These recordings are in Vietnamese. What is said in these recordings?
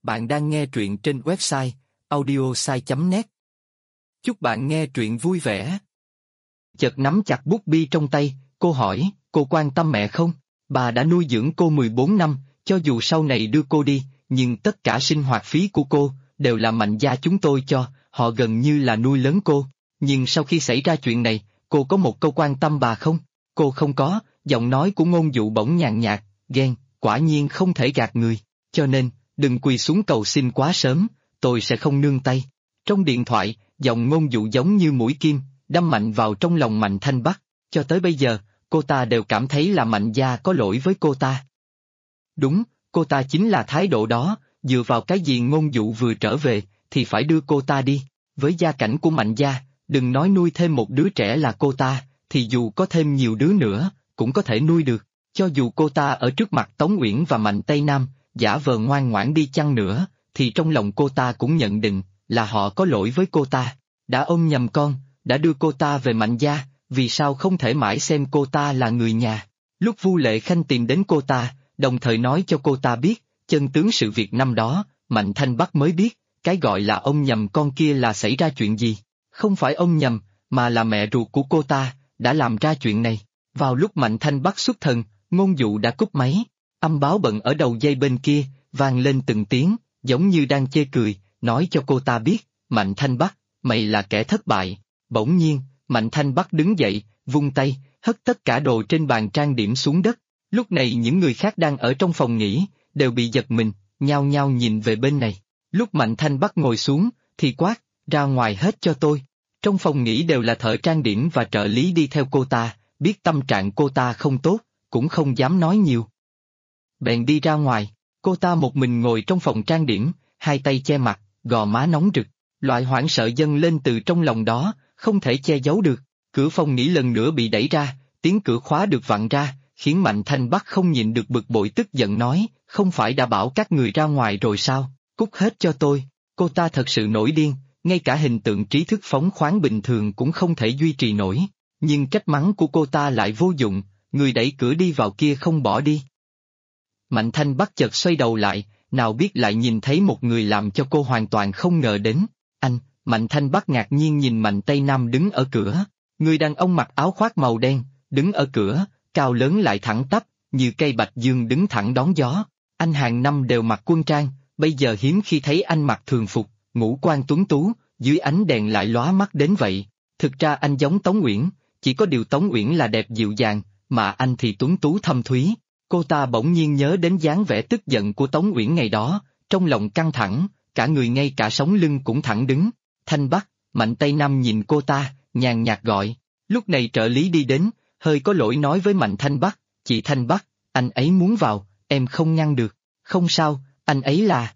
Bạn đang nghe truyện trên website audiosai.net. Chúc bạn nghe truyện vui vẻ. Chợt nắm chặt bút bi trong tay, cô hỏi, cô quan tâm mẹ không? Bà đã nuôi dưỡng cô 14 năm, cho dù sau này đưa cô đi, nhưng tất cả sinh hoạt phí của cô, đều là Mạnh gia chúng tôi cho, họ gần như là nuôi lớn cô. Nhưng sau khi xảy ra chuyện này, cô có một câu quan tâm bà không? Cô không có, giọng nói của Ngôn Dụ bỗng nhàn nhạt, ghen, quả nhiên không thể gạt người. Cho nên, đừng quỳ xuống cầu xin quá sớm, tôi sẽ không nương tay. Trong điện thoại, giọng Ngôn Dụ giống như mũi kim, đâm mạnh vào trong lòng Mạnh Thanh Bắc. Cho tới bây giờ, cô ta đều cảm thấy là Mạnh gia có lỗi với cô ta. Đúng, cô ta chính là thái độ đó, dựa vào cái gì Ngôn Dụ vừa trở về, thì phải đưa cô ta đi. Với gia cảnh của Mạnh gia, đừng nói nuôi thêm một đứa trẻ là cô ta, thì dù có thêm nhiều đứa nữa, cũng có thể nuôi được. Cho dù cô ta ở trước mặt Tống Uyển và Mạnh Tây Nam, giả vờ ngoan ngoãn đi chăng nữa, thì trong lòng cô ta cũng nhận định là họ có lỗi với cô ta. Đã ôm nhầm con, đã đưa cô ta về Mạnh gia, vì sao không thể mãi xem cô ta là người nhà? Lúc Vu Lệ Khanh tìm đến cô ta, đồng thời nói cho cô ta biết, chân tướng sự việc năm đó, Mạnh Thanh Bắc mới biết, cái gọi là ôm nhầm con kia là xảy ra chuyện gì. Không phải ôm nhầm, mà là mẹ ruột của cô ta, đã làm ra chuyện này. Vào lúc Mạnh Thanh Bắc xuất thần, Ngôn Dụ đã cúp máy, âm báo bận ở đầu dây bên kia, vang lên từng tiếng, giống như đang chê cười, nói cho cô ta biết, Mạnh Thanh Bắc, mày là kẻ thất bại. Bỗng nhiên, Mạnh Thanh Bắc đứng dậy, vung tay, hất tất cả đồ trên bàn trang điểm xuống đất. Lúc này những người khác đang ở trong phòng nghỉ, đều bị giật mình, nhao nhao nhìn về bên này. Lúc Mạnh Thanh Bắc ngồi xuống, thì quát, ra ngoài hết cho tôi. Trong phòng nghỉ đều là thợ trang điểm và trợ lý đi theo cô ta, biết tâm trạng cô ta không tốt, cũng không dám nói nhiều. Bèn đi ra ngoài, cô ta một mình ngồi trong phòng trang điểm, hai tay che mặt, gò má nóng rực, loại hoảng sợ dâng lên từ trong lòng đó, không thể che giấu được. Cửa phòng nghỉ lần nữa bị đẩy ra, tiếng cửa khóa được vặn ra, khiến Mạnh Thanh Bắc không nhịn được bực bội tức giận nói, không phải đã bảo các người ra ngoài rồi sao, cút hết cho tôi. Cô ta thật sự nổi điên, ngay cả hình tượng trí thức phóng khoáng bình thường cũng không thể duy trì nổi, nhưng trách mắng của cô ta lại vô dụng, người đẩy cửa đi vào kia không bỏ đi. Mạnh Thanh Bắc chợt xoay đầu lại, nào biết lại nhìn thấy một người làm cho cô hoàn toàn không ngờ đến. Anh, Mạnh Thanh Bắc ngạc nhiên nhìn Mạnh Tây Nam đứng ở cửa, người đàn ông mặc áo khoác màu đen, đứng ở cửa, cao lớn lại thẳng tắp, như cây bạch dương đứng thẳng đón gió. Anh hàng năm đều mặc quân trang, bây giờ hiếm khi thấy anh mặc thường phục, ngũ quan tuấn tú, dưới ánh đèn lại lóa mắt đến vậy. Thực ra anh giống Tống Uyển, chỉ có điều Tống Uyển là đẹp dịu dàng, mà anh thì tuấn tú thâm thúy. Cô ta bỗng nhiên nhớ đến dáng vẻ tức giận của Tống Uyển ngày đó, trong lòng căng thẳng, cả người ngay cả sống lưng cũng thẳng đứng. Thanh Bắc, Mạnh Tây Nam nhìn cô ta, nhàn nhạt gọi. Lúc này trợ lý đi đến, hơi có lỗi nói với Mạnh Thanh Bắc, chị Thanh Bắc, anh ấy muốn vào, em không ngăn được. Không sao, anh ấy là...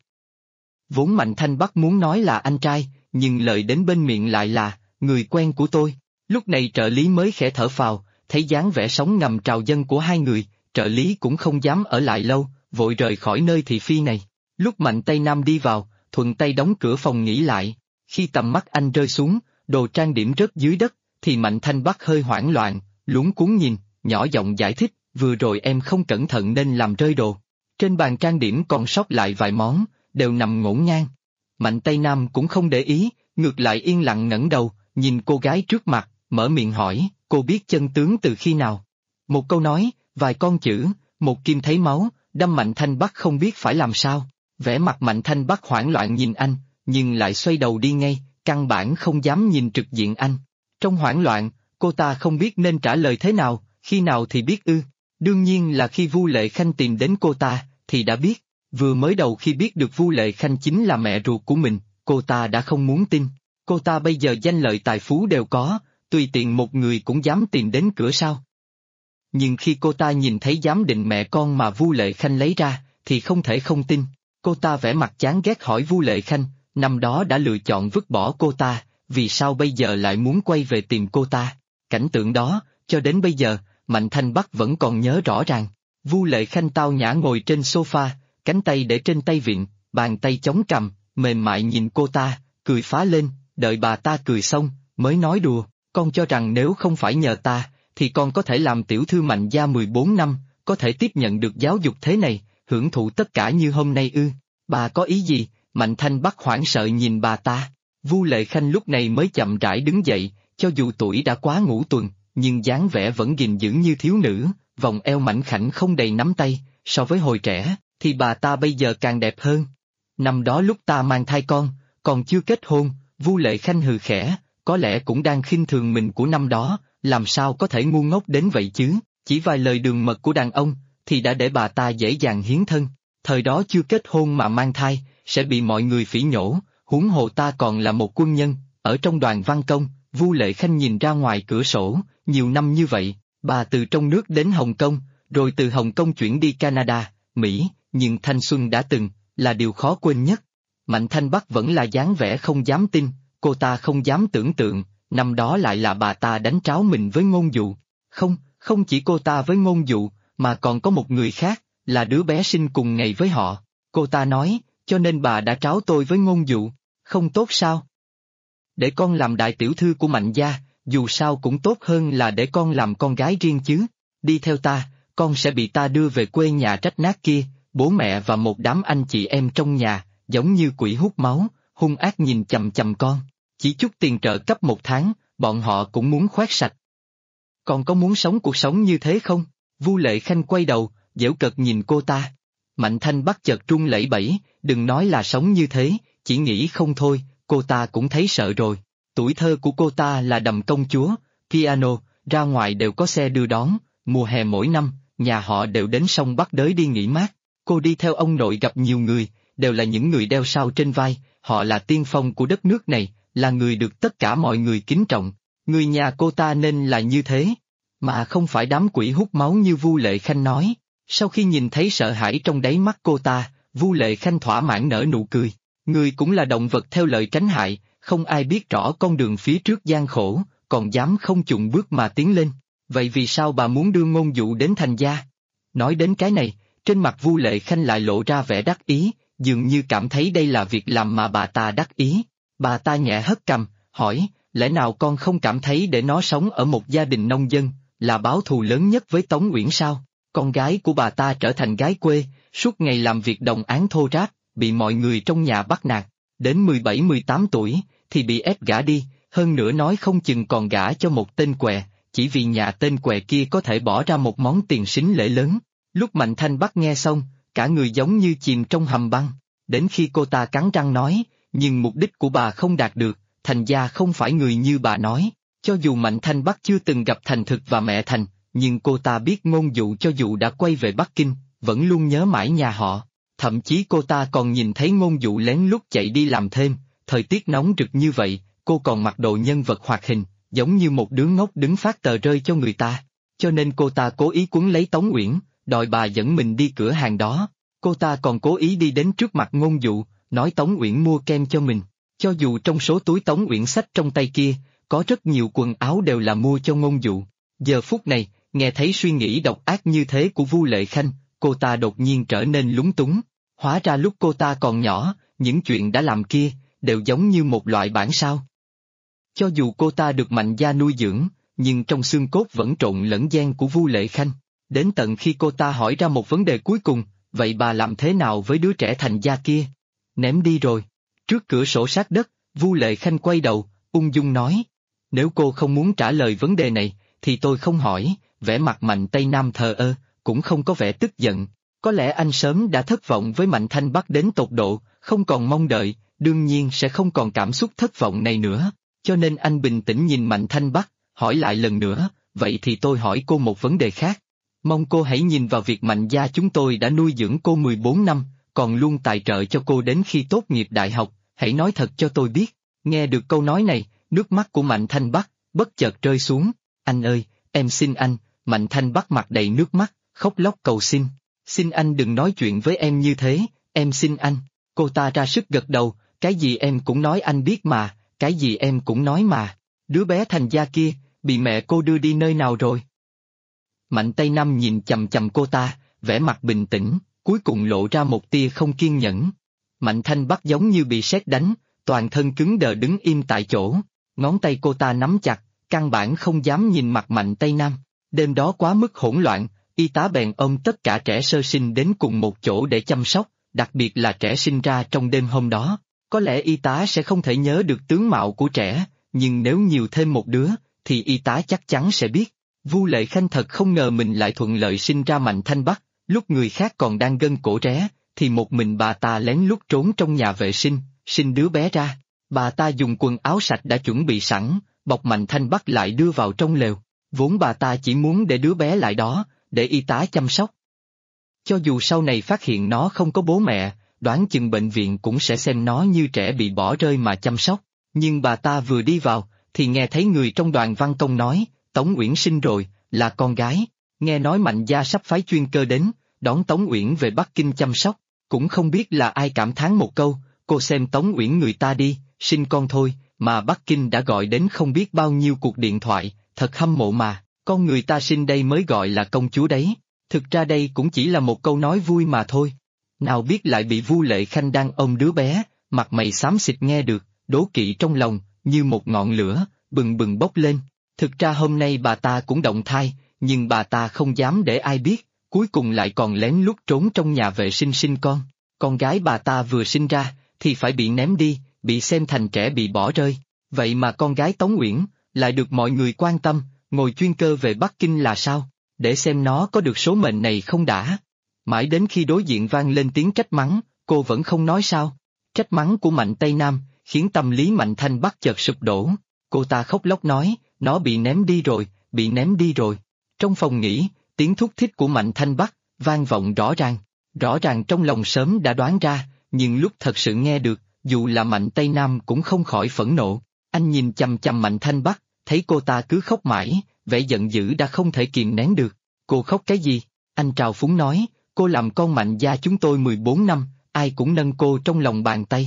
Vốn Mạnh Thanh Bắc muốn nói là anh trai, nhưng lời đến bên miệng lại là, người quen của tôi. Lúc này trợ lý mới khẽ thở phào, thấy dáng vẻ sóng ngầm trào dâng của hai người, trợ lý cũng không dám ở lại lâu, vội rời khỏi nơi thị phi này. Lúc Mạnh Tây Nam đi vào, thuận tay đóng cửa phòng nghỉ lại. Khi tầm mắt anh rơi xuống, đồ trang điểm rớt dưới đất, thì Mạnh Thanh Bắc hơi hoảng loạn, luống cuống nhìn, nhỏ giọng giải thích, vừa rồi em không cẩn thận nên làm rơi đồ. Trên bàn trang điểm còn sót lại vài món, đều nằm ngổn ngang. Mạnh Tây Nam cũng không để ý, ngược lại yên lặng ngẩng đầu, nhìn cô gái trước mặt, mở miệng hỏi, cô biết chân tướng từ khi nào? Một câu nói, vài con chữ, một kim thấy máu, đâm Mạnh Thanh Bắc không biết phải làm sao. Vẻ mặt Mạnh Thanh Bắc hoảng loạn nhìn anh, nhưng lại xoay đầu đi ngay, căn bản không dám nhìn trực diện anh. Trong hoảng loạn, cô ta không biết nên trả lời thế nào, khi nào thì biết ư. Đương nhiên là khi Vu Lệ Khanh tìm đến cô ta, thì đã biết. Vừa mới đầu khi biết được Vu Lệ Khanh chính là mẹ ruột của mình, cô ta đã không muốn tin. Cô ta bây giờ danh lợi tài phú đều có, tùy tiện một người cũng dám tìm đến cửa sao. Nhưng khi cô ta nhìn thấy giám định mẹ con mà Vu Lệ Khanh lấy ra, thì không thể không tin. Cô ta vẻ mặt chán ghét hỏi Vu Lệ Khanh, năm đó đã lựa chọn vứt bỏ cô ta, vì sao bây giờ lại muốn quay về tìm cô ta? Cảnh tượng đó, cho đến bây giờ, Mạnh Thanh Bắc vẫn còn nhớ rõ ràng. Vu Lệ Khanh tao nhã ngồi trên sofa, cánh tay để trên tay vịn, bàn tay chống cằm, mềm mại nhìn cô ta, cười phá lên, đợi bà ta cười xong, mới nói đùa, con cho rằng nếu không phải nhờ ta, thì con có thể làm tiểu thư Mạnh gia 14 năm, có thể tiếp nhận được giáo dục thế này, hưởng thụ tất cả như hôm nay ư? Bà có ý gì? Mạnh Thanh Bắc hoảng sợ nhìn bà ta. Vu Lệ Khanh lúc này mới chậm rãi đứng dậy, cho dù tuổi đã quá ngũ tuần, nhưng dáng vẻ vẫn gìn giữ như thiếu nữ, vòng eo mảnh khảnh không đầy nắm tay, so với hồi trẻ, thì bà ta bây giờ càng đẹp hơn. Năm đó lúc ta mang thai con, còn chưa kết hôn, Vu Lệ Khanh hừ khẽ, có lẽ cũng đang khinh thường mình của năm đó, làm sao có thể ngu ngốc đến vậy chứ, chỉ vài lời đường mật của đàn ông, thì đã để bà ta dễ dàng hiến thân, thời đó chưa kết hôn mà mang thai, sẽ bị mọi người phỉ nhổ, huống hồ ta còn là một quân nhân, ở trong đoàn văn công. Vu Lệ Khanh nhìn ra ngoài cửa sổ, nhiều năm như vậy, bà từ trong nước đến Hồng Kông, rồi từ Hồng Kông chuyển đi Canada, Mỹ, nhưng thanh xuân đã từng, là điều khó quên nhất. Mạnh Thanh Bắc vẫn là dáng vẻ không dám tin, cô ta không dám tưởng tượng, năm đó lại là bà ta đánh tráo mình với Ngôn Dụ. Không, không chỉ cô ta với Ngôn Dụ, mà còn có một người khác, là đứa bé sinh cùng ngày với họ. Cô ta nói, cho nên bà đã tráo tôi với Ngôn Dụ, không tốt sao? Để con làm đại tiểu thư của Mạnh gia, dù sao cũng tốt hơn là để con làm con gái riêng chứ. Đi theo ta, con sẽ bị ta đưa về quê nhà trách nát kia, bố mẹ và một đám anh chị em trong nhà, giống như quỷ hút máu, hung ác nhìn chằm chằm con. Chỉ chút tiền trợ cấp 1 tháng, bọn họ cũng muốn khoét sạch. Con có muốn sống cuộc sống như thế không? Vu Lệ Khanh quay đầu, giễu cợt nhìn cô ta. Mạnh Thanh Bắc chợt run lẩy bẩy, đừng nói là sống như thế, chỉ nghĩ không thôi, cô ta cũng thấy sợ rồi. Tuổi thơ của cô ta là đầm công chúa, piano, ra ngoài đều có xe đưa đón, mùa hè mỗi năm, nhà họ đều đến sông Bắc Đới đi nghỉ mát. Cô đi theo ông nội gặp nhiều người, đều là những người đeo sao trên vai, họ là tiên phong của đất nước này, là người được tất cả mọi người kính trọng. Người nhà cô ta nên là như thế, mà không phải đám quỷ hút máu như Vu Lệ Khanh nói. Sau khi nhìn thấy sợ hãi trong đáy mắt cô ta, Vu Lệ Khanh thỏa mãn nở nụ cười. Người cũng là động vật theo lời tránh hại, không ai biết rõ con đường phía trước gian khổ, còn dám không chùng bước mà tiến lên. Vậy vì sao bà muốn đưa Ngôn Dụ đến Thành gia? Nói đến cái này, trên mặt Vu Lệ Khanh lại lộ ra vẻ đắc ý, dường như cảm thấy đây là việc làm mà bà ta đắc ý. Bà ta nhẹ hất cằm, hỏi, lẽ nào con không cảm thấy để nó sống ở một gia đình nông dân, là báo thù lớn nhất với Tống Uyển sao? Con gái của bà ta trở thành gái quê, suốt ngày làm việc đồng áng thô ráp, bị mọi người trong nhà bắt nạt, đến 17-18 tuổi, thì bị ép gả đi, hơn nữa nói không chừng còn gả cho một tên què, chỉ vì nhà tên què kia có thể bỏ ra một món tiền sính lễ lớn. Lúc Mạnh Thanh Bắc nghe xong, cả người giống như chìm trong hầm băng, đến khi cô ta cắn răng nói, nhưng mục đích của bà không đạt được, Thành gia không phải người như bà nói. Cho dù Mạnh Thanh Bắc chưa từng gặp Thành Thực và mẹ Thành, nhưng cô ta biết Ngôn Dụ cho dù đã quay về Bắc Kinh, vẫn luôn nhớ mãi nhà họ. Thậm chí cô ta còn nhìn thấy Ngôn Dụ lén lút chạy đi làm thêm, thời tiết nóng rực như vậy, cô còn mặc đồ nhân vật hoạt hình, giống như một đứa ngốc đứng phát tờ rơi cho người ta. Cho nên cô ta cố ý quấn lấy Tống Uyển, đòi bà dẫn mình đi cửa hàng đó. Cô ta còn cố ý đi đến trước mặt Ngôn Dụ, nói Tống Uyển mua kem cho mình. Cho dù trong số túi Tống Uyển xách trong tay kia, có rất nhiều quần áo đều là mua cho Ngôn Dụ. Giờ phút này, nghe thấy suy nghĩ độc ác như thế của Vu Lệ Khanh, cô ta đột nhiên trở nên lúng túng. Hóa ra lúc cô ta còn nhỏ, những chuyện đã làm kia, đều giống như một loại bản sao. Cho dù cô ta được Mạnh gia nuôi dưỡng, nhưng trong xương cốt vẫn trộn lẫn gen của Vu Lệ Khanh. Đến tận khi cô ta hỏi ra một vấn đề cuối cùng, vậy bà làm thế nào với đứa trẻ Thành gia kia? Ném đi rồi. Trước cửa sổ sát đất, Vu Lệ Khanh quay đầu, ung dung nói. Nếu cô không muốn trả lời vấn đề này, thì tôi không hỏi, vẻ mặt Mạnh Tây Nam thờ ơ, cũng không có vẻ tức giận. Có lẽ anh sớm đã thất vọng với Mạnh Thanh Bắc đến tột độ, không còn mong đợi, đương nhiên sẽ không còn cảm xúc thất vọng này nữa. Cho nên anh bình tĩnh nhìn Mạnh Thanh Bắc, hỏi lại lần nữa, vậy thì tôi hỏi cô một vấn đề khác. Mong cô hãy nhìn vào việc Mạnh gia chúng tôi đã nuôi dưỡng cô 14 năm, còn luôn tài trợ cho cô đến khi tốt nghiệp đại học, hãy nói thật cho tôi biết. Nghe được câu nói này, nước mắt của Mạnh Thanh Bắc bất chợt rơi xuống. Anh ơi, em xin anh. Mạnh Thanh Bắc mặt đầy nước mắt, khóc lóc cầu xin. Xin anh đừng nói chuyện với em như thế, em xin anh. Cô ta ra sức gật đầu, cái gì em cũng nói anh biết mà, cái gì em cũng nói mà. Đứa bé Thành gia kia, bị mẹ cô đưa đi nơi nào rồi? Mạnh Tây Nam nhìn chằm chằm cô ta, vẻ mặt bình tĩnh, cuối cùng lộ ra một tia không kiên nhẫn. Mạnh Thanh Bắc giống như bị sét đánh, toàn thân cứng đờ đứng im tại chỗ, ngón tay cô ta nắm chặt, căn bản không dám nhìn mặt Mạnh Tây Nam. Đêm đó quá mức hỗn loạn, y tá bèn ôm tất cả trẻ sơ sinh đến cùng một chỗ để chăm sóc, đặc biệt là trẻ sinh ra trong đêm hôm đó. Có lẽ y tá sẽ không thể nhớ được tướng mạo của trẻ, nhưng nếu nhiều thêm một đứa, thì y tá chắc chắn sẽ biết. Vu Lệ Khanh thật không ngờ mình lại thuận lợi sinh ra Mạnh Thanh Bắc, lúc người khác còn đang gân cổ ré, thì một mình bà ta lén lút trốn trong nhà vệ sinh đứa bé ra. Bà ta dùng quần áo sạch đã chuẩn bị sẵn, bọc Mạnh Thanh Bắc lại đưa vào trong lều. Vốn bà ta chỉ muốn để đứa bé lại đó, để y tá chăm sóc. Cho dù sau này phát hiện nó không có bố mẹ, đoán chừng bệnh viện cũng sẽ xem nó như trẻ bị bỏ rơi mà chăm sóc. Nhưng bà ta vừa đi vào, thì nghe thấy người trong đoàn văn công nói, Tống Uyển sinh rồi, là con gái. Nghe nói Mạnh gia sắp phái chuyên cơ đến, đón Tống Uyển về Bắc Kinh chăm sóc. Cũng không biết là ai cảm thán một câu, cô xem Tống Uyển người ta đi, sinh con thôi, mà Bắc Kinh đã gọi đến không biết bao nhiêu cuộc điện thoại, thật hâm mộ mà, con người ta sinh đây mới gọi là công chúa đấy. Thực ra đây cũng chỉ là một câu nói vui mà thôi. Nào biết lại bị Vu Lệ Khanh đang ôm đứa bé, mặt mày xám xịt nghe được, đố kỵ trong lòng, như một ngọn lửa, bừng bừng bốc lên. Thực ra hôm nay bà ta cũng động thai, nhưng bà ta không dám để ai biết, cuối cùng lại còn lén lút trốn trong nhà vệ sinh sinh con. Con gái bà ta vừa sinh ra, thì phải bị ném đi, bị xem thành trẻ bị bỏ rơi. Vậy mà con gái Tống Uyển, lại được mọi người quan tâm, ngồi chuyên cơ về Bắc Kinh là sao? Để xem nó có được số mệnh này không đã. Mãi đến khi đối diện vang lên tiếng trách mắng, cô vẫn không nói sao. Trách mắng của Mạnh Tây Nam, khiến tâm lý Mạnh Thanh Bắc chợt sụp đổ. Cô ta khóc lóc nói, nó bị ném đi rồi, bị ném đi rồi. Trong phòng nghỉ, tiếng thúc thích của Mạnh Thanh Bắc, vang vọng rõ ràng. Rõ ràng trong lòng sớm đã đoán ra, nhưng lúc thật sự nghe được, dù là Mạnh Tây Nam cũng không khỏi phẫn nộ. Anh nhìn chằm chằm Mạnh Thanh Bắc, thấy cô ta cứ khóc mãi, vẻ giận dữ đã không thể kìm nén được. Cô khóc cái gì? Anh trào phúng nói, cô làm con Mạnh gia chúng tôi 14 năm, ai cũng nâng cô trong lòng bàn tay.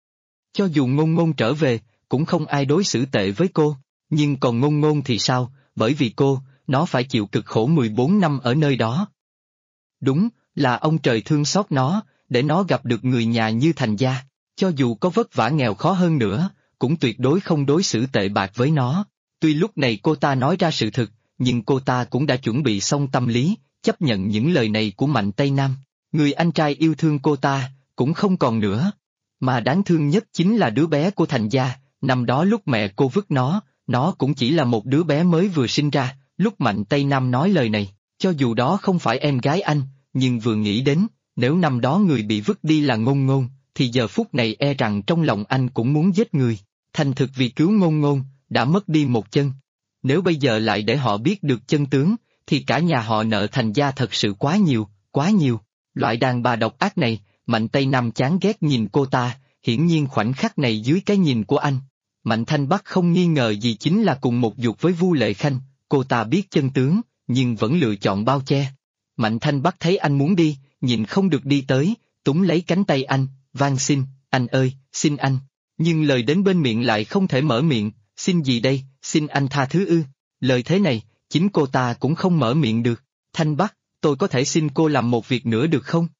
Cho dù Ngôn Ngôn trở về, cũng không ai đối xử tệ với cô, nhưng còn Ngôn Ngôn thì sao, bởi vì cô, nó phải chịu cực khổ 14 năm ở nơi đó. Đúng, là ông trời thương xót nó, để nó gặp được người nhà như Thành gia, cho dù có vất vả nghèo khó hơn nữa, cũng tuyệt đối không đối xử tệ bạc với nó. Tuy lúc này cô ta nói ra sự thực, nhưng cô ta cũng đã chuẩn bị xong tâm lý, chấp nhận những lời này của Mạnh Tây Nam. Người anh trai yêu thương cô ta, cũng không còn nữa. Mà đáng thương nhất chính là đứa bé của Thành gia, năm đó lúc mẹ cô vứt nó cũng chỉ là một đứa bé mới vừa sinh ra. Lúc Mạnh Tây Nam nói lời này, cho dù đó không phải em gái anh, nhưng vừa nghĩ đến, nếu năm đó người bị vứt đi là Ngôn Ngôn, thì giờ phút này e rằng trong lòng anh cũng muốn giết người. Thành thực vì cứu Ngôn Ngôn, đã mất đi một chân. Nếu bây giờ lại để họ biết được chân tướng, thì cả nhà họ nợ Thành gia thật sự quá nhiều, quá nhiều. Loại đàn bà độc ác này, Mạnh Tây Nam chán ghét nhìn cô ta, hiển nhiên khoảnh khắc này dưới cái nhìn của anh. Mạnh Thanh Bắc không nghi ngờ gì chính là cùng một ruột với Vu Lệ Khanh, cô ta biết chân tướng, nhưng vẫn lựa chọn bao che. Mạnh Thanh Bắc thấy anh muốn đi, nhìn không được đi tới, túm lấy cánh tay anh, van xin, anh ơi, xin anh. Nhưng lời đến bên miệng lại không thể mở miệng, xin gì đây, xin anh tha thứ ư. Lời thế này, chính cô ta cũng không mở miệng được. Thanh Bắc, tôi có thể xin cô làm một việc nữa được không?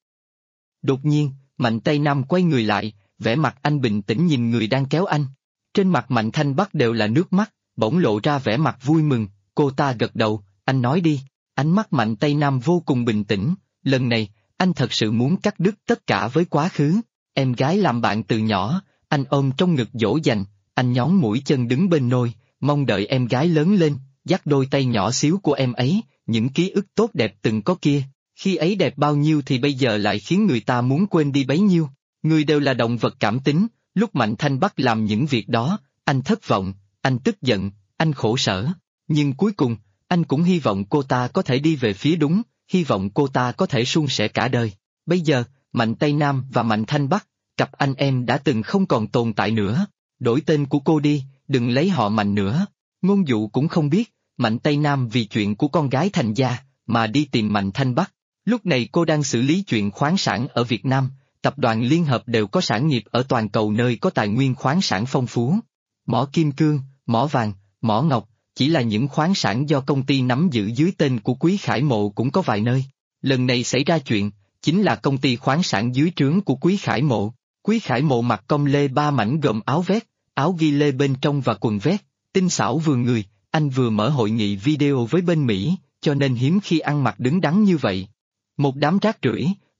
Đột nhiên, Mạnh Tây Nam quay người lại, vẻ mặt anh bình tĩnh nhìn người đang kéo anh. Trên mặt Mạnh Thanh Bắc đều là nước mắt, bỗng lộ ra vẻ mặt vui mừng, cô ta gật đầu, anh nói đi. Ánh mắt Mạnh Tây Nam vô cùng bình tĩnh, lần này, anh thật sự muốn cắt đứt tất cả với quá khứ. Em gái làm bạn từ nhỏ, anh ôm trong ngực dỗ dành, anh nhón mũi chân đứng bên nôi, mong đợi em gái lớn lên, dắt đôi tay nhỏ xíu của em ấy, những ký ức tốt đẹp từng có kia, khi ấy đẹp bao nhiêu thì bây giờ lại khiến người ta muốn quên đi bấy nhiêu. Người đều là động vật cảm tính, lúc Mạnh Thanh Bắc làm những việc đó, anh thất vọng, anh tức giận, anh khổ sở, nhưng cuối cùng, anh cũng hy vọng cô ta có thể đi về phía đúng, hy vọng cô ta có thể suôn sẻ cả đời. Bây giờ, Mạnh Tây Nam và Mạnh Thanh Bắc, cặp anh em đã từng không còn tồn tại nữa, đổi tên của cô đi, đừng lấy họ Mạnh nữa. Ngôn Dụ cũng không biết, Mạnh Tây Nam vì chuyện của con gái Thành gia, mà đi tìm Mạnh Thanh Bắc. Lúc này cô đang xử lý chuyện khoáng sản ở Việt Nam, tập đoàn Liên Hợp đều có sản nghiệp ở toàn cầu nơi có tài nguyên khoáng sản phong phú. Mỏ kim cương, mỏ vàng, mỏ ngọc, chỉ là những khoáng sản do công ty nắm giữ dưới tên của Quý Khải Mộ cũng có vài nơi. Lần này xảy ra chuyện, chính là công ty khoáng sản dưới trướng của Quý Khải Mộ. Quý Khải Mộ mặc com lê 3 mảnh gồm áo vest, áo ghi lê bên trong và quần vest, tinh xảo vừa người, anh vừa mở hội nghị video với bên Mỹ, cho nên hiếm khi ăn mặc đứng đắn như vậy. Một đám rác rưởi,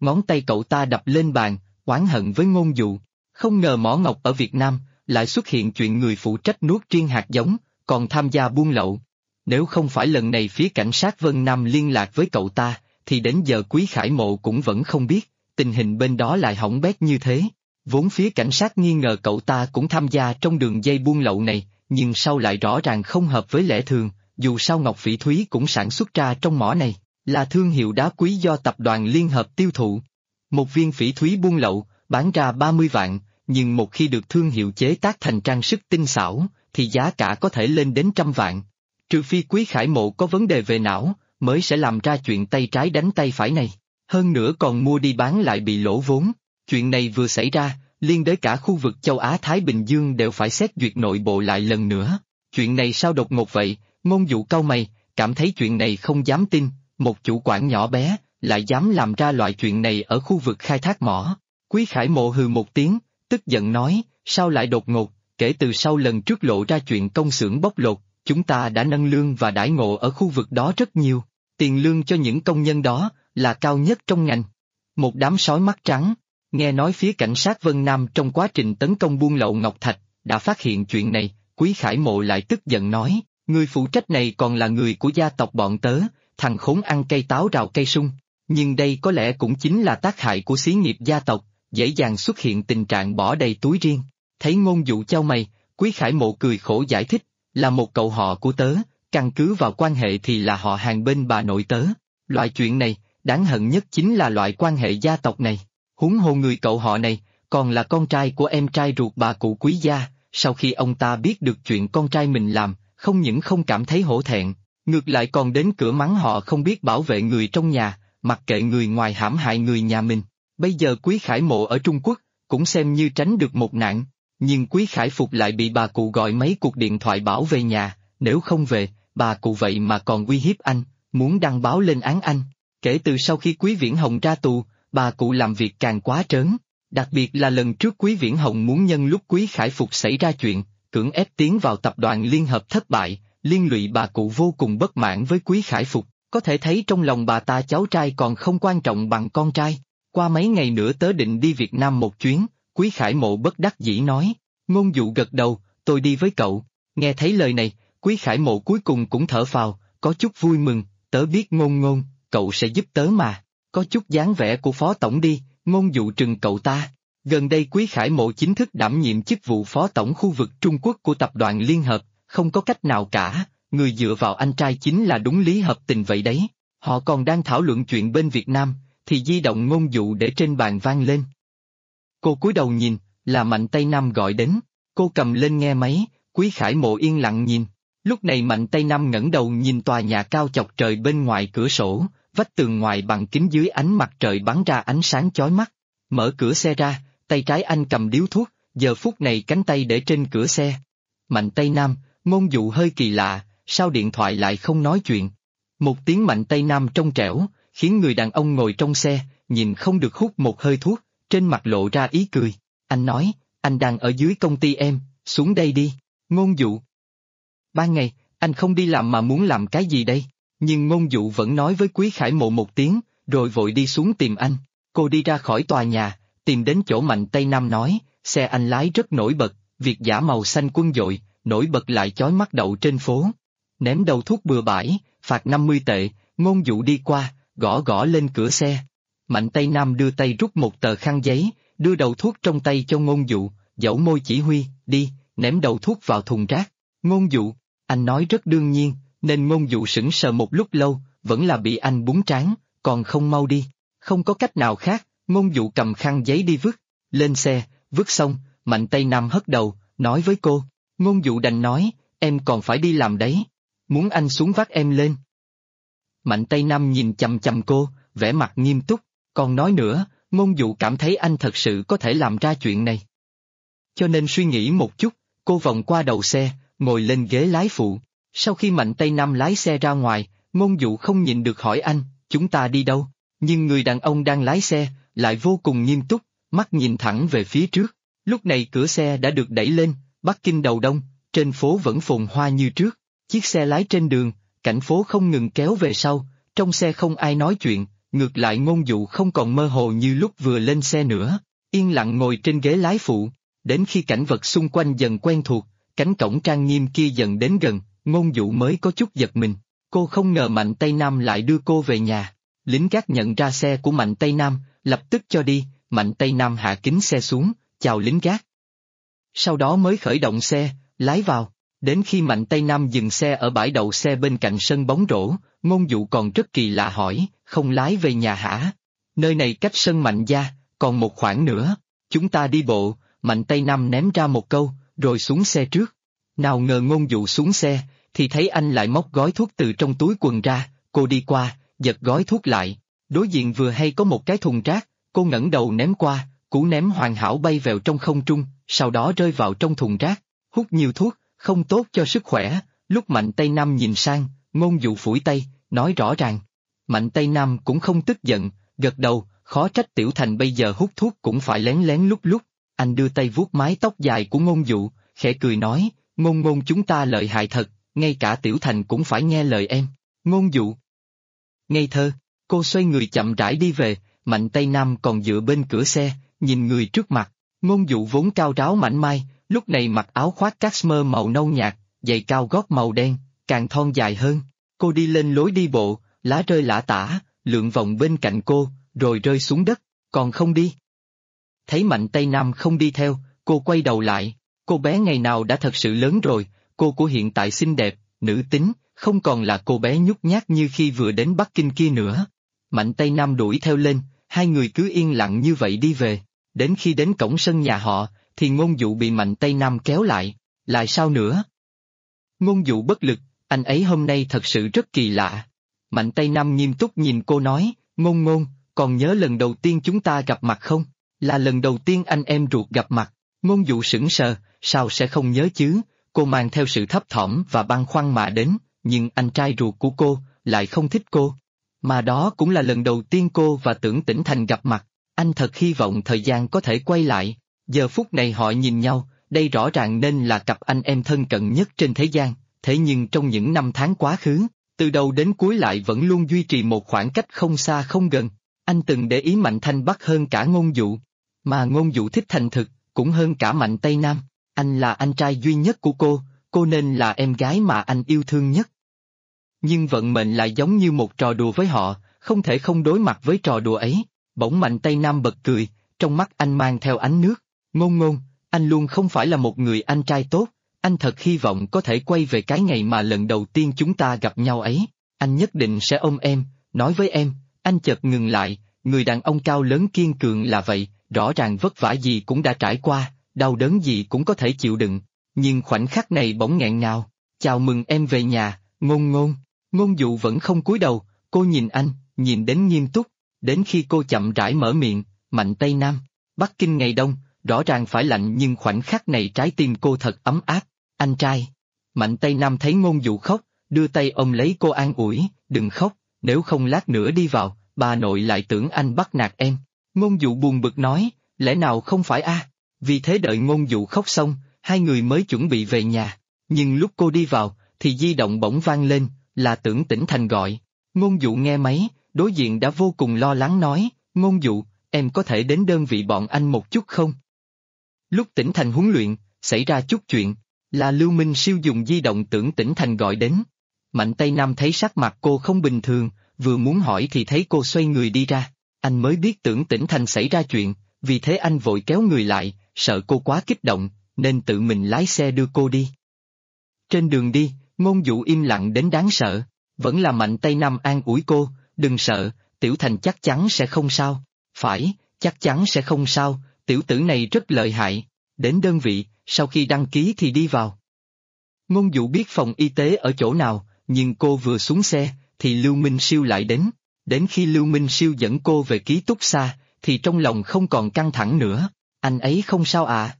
ngón tay cậu ta đập lên bàn, oán hận với Ngôn Dụ. Không ngờ mỏ ngọc ở Việt Nam, lại xuất hiện chuyện người phụ trách nuốt riêng hạt giống, còn tham gia buôn lậu. Nếu không phải lần này phía cảnh sát Vân Nam liên lạc với cậu ta, thì đến giờ Quý Khải Mộ cũng vẫn không biết, tình hình bên đó lại hỏng bét như thế. Vốn phía cảnh sát nghi ngờ cậu ta cũng tham gia trong đường dây buôn lậu này, nhưng sau lại rõ ràng không hợp với lẽ thường, dù sao ngọc phỉ thúy cũng sản xuất ra trong mỏ này, là thương hiệu đá quý do tập đoàn Liên Hợp tiêu thụ. Một viên phỉ thúy buôn lậu, bán ra 30 vạn, nhưng một khi được thương hiệu chế tác thành trang sức tinh xảo, thì giá cả có thể lên đến 100 vạn. Trừ phi Quý Khải Mộ có vấn đề về não, mới sẽ làm ra chuyện tay trái đánh tay phải này. Hơn nữa còn mua đi bán lại bị lỗ vốn. Chuyện này vừa xảy ra, liên đới cả khu vực châu Á-Thái Bình Dương đều phải xét duyệt nội bộ lại lần nữa. Chuyện này sao đột ngột vậy? Ngôn Dụ cau mày, cảm thấy chuyện này không dám tin, một chủ quản nhỏ bé, lại dám làm ra loại chuyện này ở khu vực khai thác mỏ. Quý Khải Mộ hừ một tiếng, tức giận nói, sao lại đột ngột, kể từ sau lần trước lộ ra chuyện công xưởng bóc lột, chúng ta đã nâng lương và đãi ngộ ở khu vực đó rất nhiều. Tiền lương cho những công nhân đó là cao nhất trong ngành. Một đám sói mắt trắng, nghe nói phía cảnh sát Vân Nam trong quá trình tấn công buôn lậu Ngọc Thạch, đã phát hiện chuyện này, Quý Khải Mộ lại tức giận nói, người phụ trách này còn là người của gia tộc bọn tớ, thằng khốn ăn cây táo rào cây sung. Nhưng đây có lẽ cũng chính là tác hại của xí nghiệp gia tộc, dễ dàng xuất hiện tình trạng bỏ đầy túi riêng. Thấy Ngôn Dụ chau mày, Quý Khải Mộ cười khổ giải thích, là một cậu họ của tớ, căn cứ vào quan hệ thì là họ hàng bên bà nội tớ. Loại chuyện này, đáng hận nhất chính là loại quan hệ gia tộc này. Huống hồ người cậu họ này, còn là con trai của em trai ruột bà cụ Quý gia, sau khi ông ta biết được chuyện con trai mình làm, không những không cảm thấy hổ thẹn, ngược lại còn đến cửa mắng họ không biết bảo vệ người trong nhà, mặc kệ người ngoài hãm hại người nhà mình. Bây giờ Quý Khải Mộ ở Trung Quốc, cũng xem như tránh được một nạn, nhưng Quý Khải Phục lại bị bà cụ gọi mấy cuộc điện thoại bảo về nhà, nếu không về, bà cụ vậy mà còn uy hiếp anh, muốn đăng báo lên án anh. Kể từ sau khi Quý Viễn Hồng ra tù, bà cụ làm việc càng quá trớn, đặc biệt là lần trước Quý Viễn Hồng muốn nhân lúc Quý Khải Phục xảy ra chuyện, cưỡng ép tiến vào tập đoàn Liên Hợp thất bại, liên lụy bà cụ vô cùng bất mãn với Quý Khải Phục, có thể thấy trong lòng bà ta cháu trai còn không quan trọng bằng con trai. Qua mấy ngày nữa tớ định đi Việt Nam một chuyến, Quý Khải Mộ bất đắc dĩ nói. Ngôn Dụ gật đầu, tôi đi với cậu. Nghe thấy lời này, Quý Khải Mộ cuối cùng cũng thở phào, có chút vui mừng, tớ biết Ngôn, cậu sẽ giúp tớ mà. Có chút dáng vẻ của phó tổng đi, Ngôn Dụ trừng cậu ta. Gần đây Quý Khải Mộ chính thức đảm nhiệm chức vụ phó tổng khu vực Trung Quốc của tập đoàn Liên Hợp, không có cách nào cả, người dựa vào anh trai chính là đúng lý hợp tình vậy đấy. Họ còn đang thảo luận chuyện bên Việt Nam, thì di động Ngôn Dụ để trên bàn vang lên. Cô cúi đầu nhìn, là Mạnh Tây Nam gọi đến, cô cầm lên nghe máy, Quý Khải Mộ yên lặng nhìn. Lúc này Mạnh Tây Nam ngẩng đầu nhìn tòa nhà cao chọc trời bên ngoài cửa sổ, vách tường ngoài bằng kính dưới ánh mặt trời bắn ra ánh sáng chói mắt. Mở cửa xe ra, tay trái anh cầm điếu thuốc, giờ phút này cánh tay để trên cửa xe. Mạnh Tây Nam, Ngôn Dụ hơi kỳ lạ, sao điện thoại lại không nói chuyện? Một tiếng Mạnh Tây Nam trong trẻo, khiến người đàn ông ngồi trong xe, nhìn không được hút một hơi thuốc, trên mặt lộ ra ý cười. Anh nói, anh đang ở dưới công ty em, xuống đây đi. Ngôn Dụ. Ban ngày, anh không đi làm mà muốn làm cái gì đây? Nhưng Ngôn Dụ vẫn nói với Quý Khải Mộ một tiếng, rồi vội đi xuống tìm anh. Cô đi ra khỏi tòa nhà, tìm đến chỗ Mạnh Tây Nam nói, xe anh lái rất nổi bật, việt giả màu xanh quân dội, nổi bật lại chói mắt đậu trên phố. Ném đầu thuốc bừa bãi, phạt 50 tệ, Ngôn Dụ đi qua, gõ gõ lên cửa xe. Mạnh Tây Nam đưa tay rút một tờ khăn giấy, đưa đầu thuốc trong tay cho Ngôn Dụ, dẫu môi chỉ huy, đi, ném đầu thuốc vào thùng rác. Ngôn Dụ, anh nói rất đương nhiên, nên Ngôn Dụ sững sờ một lúc lâu, vẫn là bị anh búng trán, còn không mau đi. Không có cách nào khác, Ngôn Dụ cầm khăn giấy đi vứt, lên xe, vứt xong, Mạnh Tây Nam hất đầu, nói với cô. Ngôn Dụ đành nói, em còn phải đi làm đấy, muốn anh xuống vác em lên. Mạnh Tây Nam nhìn chằm chằm cô, vẻ mặt nghiêm túc, còn nói nữa, Ngôn Dụ cảm thấy anh thật sự có thể làm ra chuyện này. Cho nên suy nghĩ một chút, cô vòng qua đầu xe, ngồi lên ghế lái phụ. Sau khi Mạnh Tây Nam lái xe ra ngoài, Ngôn Dụ không nhịn được hỏi anh, chúng ta đi đâu? Nhưng người đàn ông đang lái xe, lại vô cùng nghiêm túc, mắt nhìn thẳng về phía trước. Lúc này cửa xe đã được đẩy lên, Bắc Kinh đầu đông, trên phố vẫn phồn hoa như trước. Chiếc xe lái trên đường, cảnh phố không ngừng kéo về sau, trong xe không ai nói chuyện, ngược lại Ngôn Dụ không còn mơ hồ như lúc vừa lên xe nữa, yên lặng ngồi trên ghế lái phụ. Đến khi cảnh vật xung quanh dần quen thuộc, cánh cổng trang nghiêm kia dần đến gần, Ngôn Dụ mới có chút giật mình. Cô không ngờ Mạnh Tây Nam lại đưa cô về nhà. Lính gác nhận ra xe của Mạnh Tây Nam, lập tức cho đi. Mạnh Tây Nam hạ kính xe xuống, chào lính gác. Sau đó mới khởi động xe, lái vào. Đến khi Mạnh Tây Nam dừng xe ở bãi đậu xe bên cạnh sân bóng rổ, Ngôn Dụ còn rất kỳ lạ hỏi, không lái về nhà hả? Nơi này cách sân Mạnh gia, còn một khoảng nữa, chúng ta đi bộ. Mạnh Tây Nam ném ra một câu, rồi xuống xe trước. Nào ngờ Ngôn Dụ xuống xe, thì thấy anh lại móc gói thuốc từ trong túi quần ra, cô đi qua, giật gói thuốc lại. Đối diện vừa hay có một cái thùng rác, cô ngẩng đầu ném qua, cú ném hoàn hảo bay vào trong không trung, sau đó rơi vào trong thùng rác. Hút nhiều thuốc, không tốt cho sức khỏe. Lúc Mạnh Tây Nam nhìn sang, Ngôn Dụ phủi tay, nói rõ ràng. Mạnh Tây Nam cũng không tức giận, gật đầu, khó trách Tiểu Thành bây giờ hút thuốc cũng phải lén lén lúc lúc. Anh đưa tay vuốt mái tóc dài của Ngôn Dụ, khẽ cười nói, Ngôn chúng ta lợi hại thật, ngay cả Tiểu Thành cũng phải nghe lời em. Ngôn Dụ ngây thơ, cô xoay người chậm rãi đi về. Mạnh Tây Nam còn dựa bên cửa xe, nhìn người trước mặt. Ngôn Dụ vốn cao ráo mảnh mai, lúc này mặc áo khoác cashmere màu nâu nhạt, giày cao gót màu đen, càng thon dài hơn. Cô đi lên lối đi bộ, lá rơi lả tả, lượn vòng bên cạnh cô, rồi rơi xuống đất, còn không đi. Thấy Mạnh Tây Nam không đi theo, cô quay đầu lại. Cô bé ngày nào đã thật sự lớn rồi, cô của hiện tại xinh đẹp, nữ tính, không còn là cô bé nhút nhát như khi vừa đến Bắc Kinh kia nữa. Mạnh Tây Nam đuổi theo lên, hai người cứ yên lặng như vậy đi về. Đến khi đến cổng sân nhà họ, thì Ngôn Dụ bị Mạnh Tây Nam kéo lại. Lại sao nữa? Ngôn Dụ bất lực, anh ấy hôm nay thật sự rất kỳ lạ. Mạnh Tây Nam nghiêm túc nhìn cô nói, Ngôn, còn nhớ lần đầu tiên chúng ta gặp mặt không? Là lần đầu tiên anh em ruột gặp mặt. Ngôn Dụ sững sờ, sao sẽ không nhớ chứ? Cô mang theo sự thấp thỏm và băn khoăn mà đến, nhưng anh trai ruột của cô lại không thích cô. Mà đó cũng là lần đầu tiên cô và Tưởng Tĩnh Thành gặp mặt. Anh thật hy vọng thời gian có thể quay lại. Giờ phút này họ nhìn nhau, đây rõ ràng nên là cặp anh em thân cận nhất trên thế gian. Thế nhưng trong những năm tháng quá khứ, từ đầu đến cuối lại vẫn luôn duy trì một khoảng cách không xa không gần. Anh từng để ý Mạnh Thanh Bắc hơn cả Ngôn Dụ, mà Ngôn Dụ thích thành thực, cũng hơn cả Mạnh Tây Nam. Anh là anh trai duy nhất của cô nên là em gái mà anh yêu thương nhất. Nhưng vận mệnh lại giống như một trò đùa với họ, không thể không đối mặt với trò đùa ấy. Bỗng Mạnh Tây Nam bật cười, trong mắt anh mang theo ánh nước. Ngôn, anh luôn không phải là một người anh trai tốt, anh thật hy vọng có thể quay về cái ngày mà lần đầu tiên chúng ta gặp nhau ấy. Anh nhất định sẽ ôm em, nói với em. Anh chợt ngừng lại, người đàn ông cao lớn kiên cường là vậy, rõ ràng vất vả gì cũng đã trải qua, đau đớn gì cũng có thể chịu đựng. Nhưng khoảnh khắc này bỗng nghẹn ngào. Chào mừng em về nhà, Ngôn. Ngôn Dụ vẫn không cúi đầu, cô nhìn anh, nhìn đến nghiêm túc. Đến khi cô chậm rãi mở miệng, Mạnh Tây Nam, Bắc Kinh ngày đông, rõ ràng phải lạnh nhưng khoảnh khắc này trái tim cô thật ấm áp. Anh trai. Mạnh Tây Nam thấy Ngôn Dụ khóc, đưa tay ôm lấy cô an ủi, đừng khóc, nếu không lát nữa đi vào, bà nội lại tưởng anh bắt nạt em. Ngôn Dụ buồn bực nói, lẽ nào không phải a? Vì thế đợi Ngôn Dụ khóc xong, hai người mới chuẩn bị về nhà. Nhưng lúc cô đi vào, thì di động bỗng vang lên, là Tưởng Tĩnh Thành gọi. Ngôn Dụ nghe máy, đối diện đã vô cùng lo lắng nói, Ngôn Dụ, em có thể đến đơn vị bọn anh một chút không? Lúc Tĩnh Thành huấn luyện, xảy ra chút chuyện, là Lưu Minh Siêu dùng di động Tưởng Tĩnh Thành gọi đến. Mạnh Tây Nam thấy sắc mặt cô không bình thường, vừa muốn hỏi thì thấy cô xoay người đi ra. Anh mới biết Tưởng Tĩnh Thành xảy ra chuyện, vì thế anh vội kéo người lại, sợ cô quá kích động, nên tự mình lái xe đưa cô đi. Trên đường đi, Ngôn Dụ im lặng đến đáng sợ, vẫn là Mạnh Tây Nam an ủi cô, đừng sợ, Tiểu Thành chắc chắn sẽ không sao. Phải, chắc chắn sẽ không sao, tiểu tử này rất lợi hại. Đến đơn vị, sau khi đăng ký thì đi vào. Ngôn Dụ biết phòng y tế ở chỗ nào, nhưng cô vừa xuống xe, thì Lưu Minh Siêu lại đến. Đến khi Lưu Minh Siêu dẫn cô về ký túc xá, thì trong lòng không còn căng thẳng nữa. Anh ấy không sao à?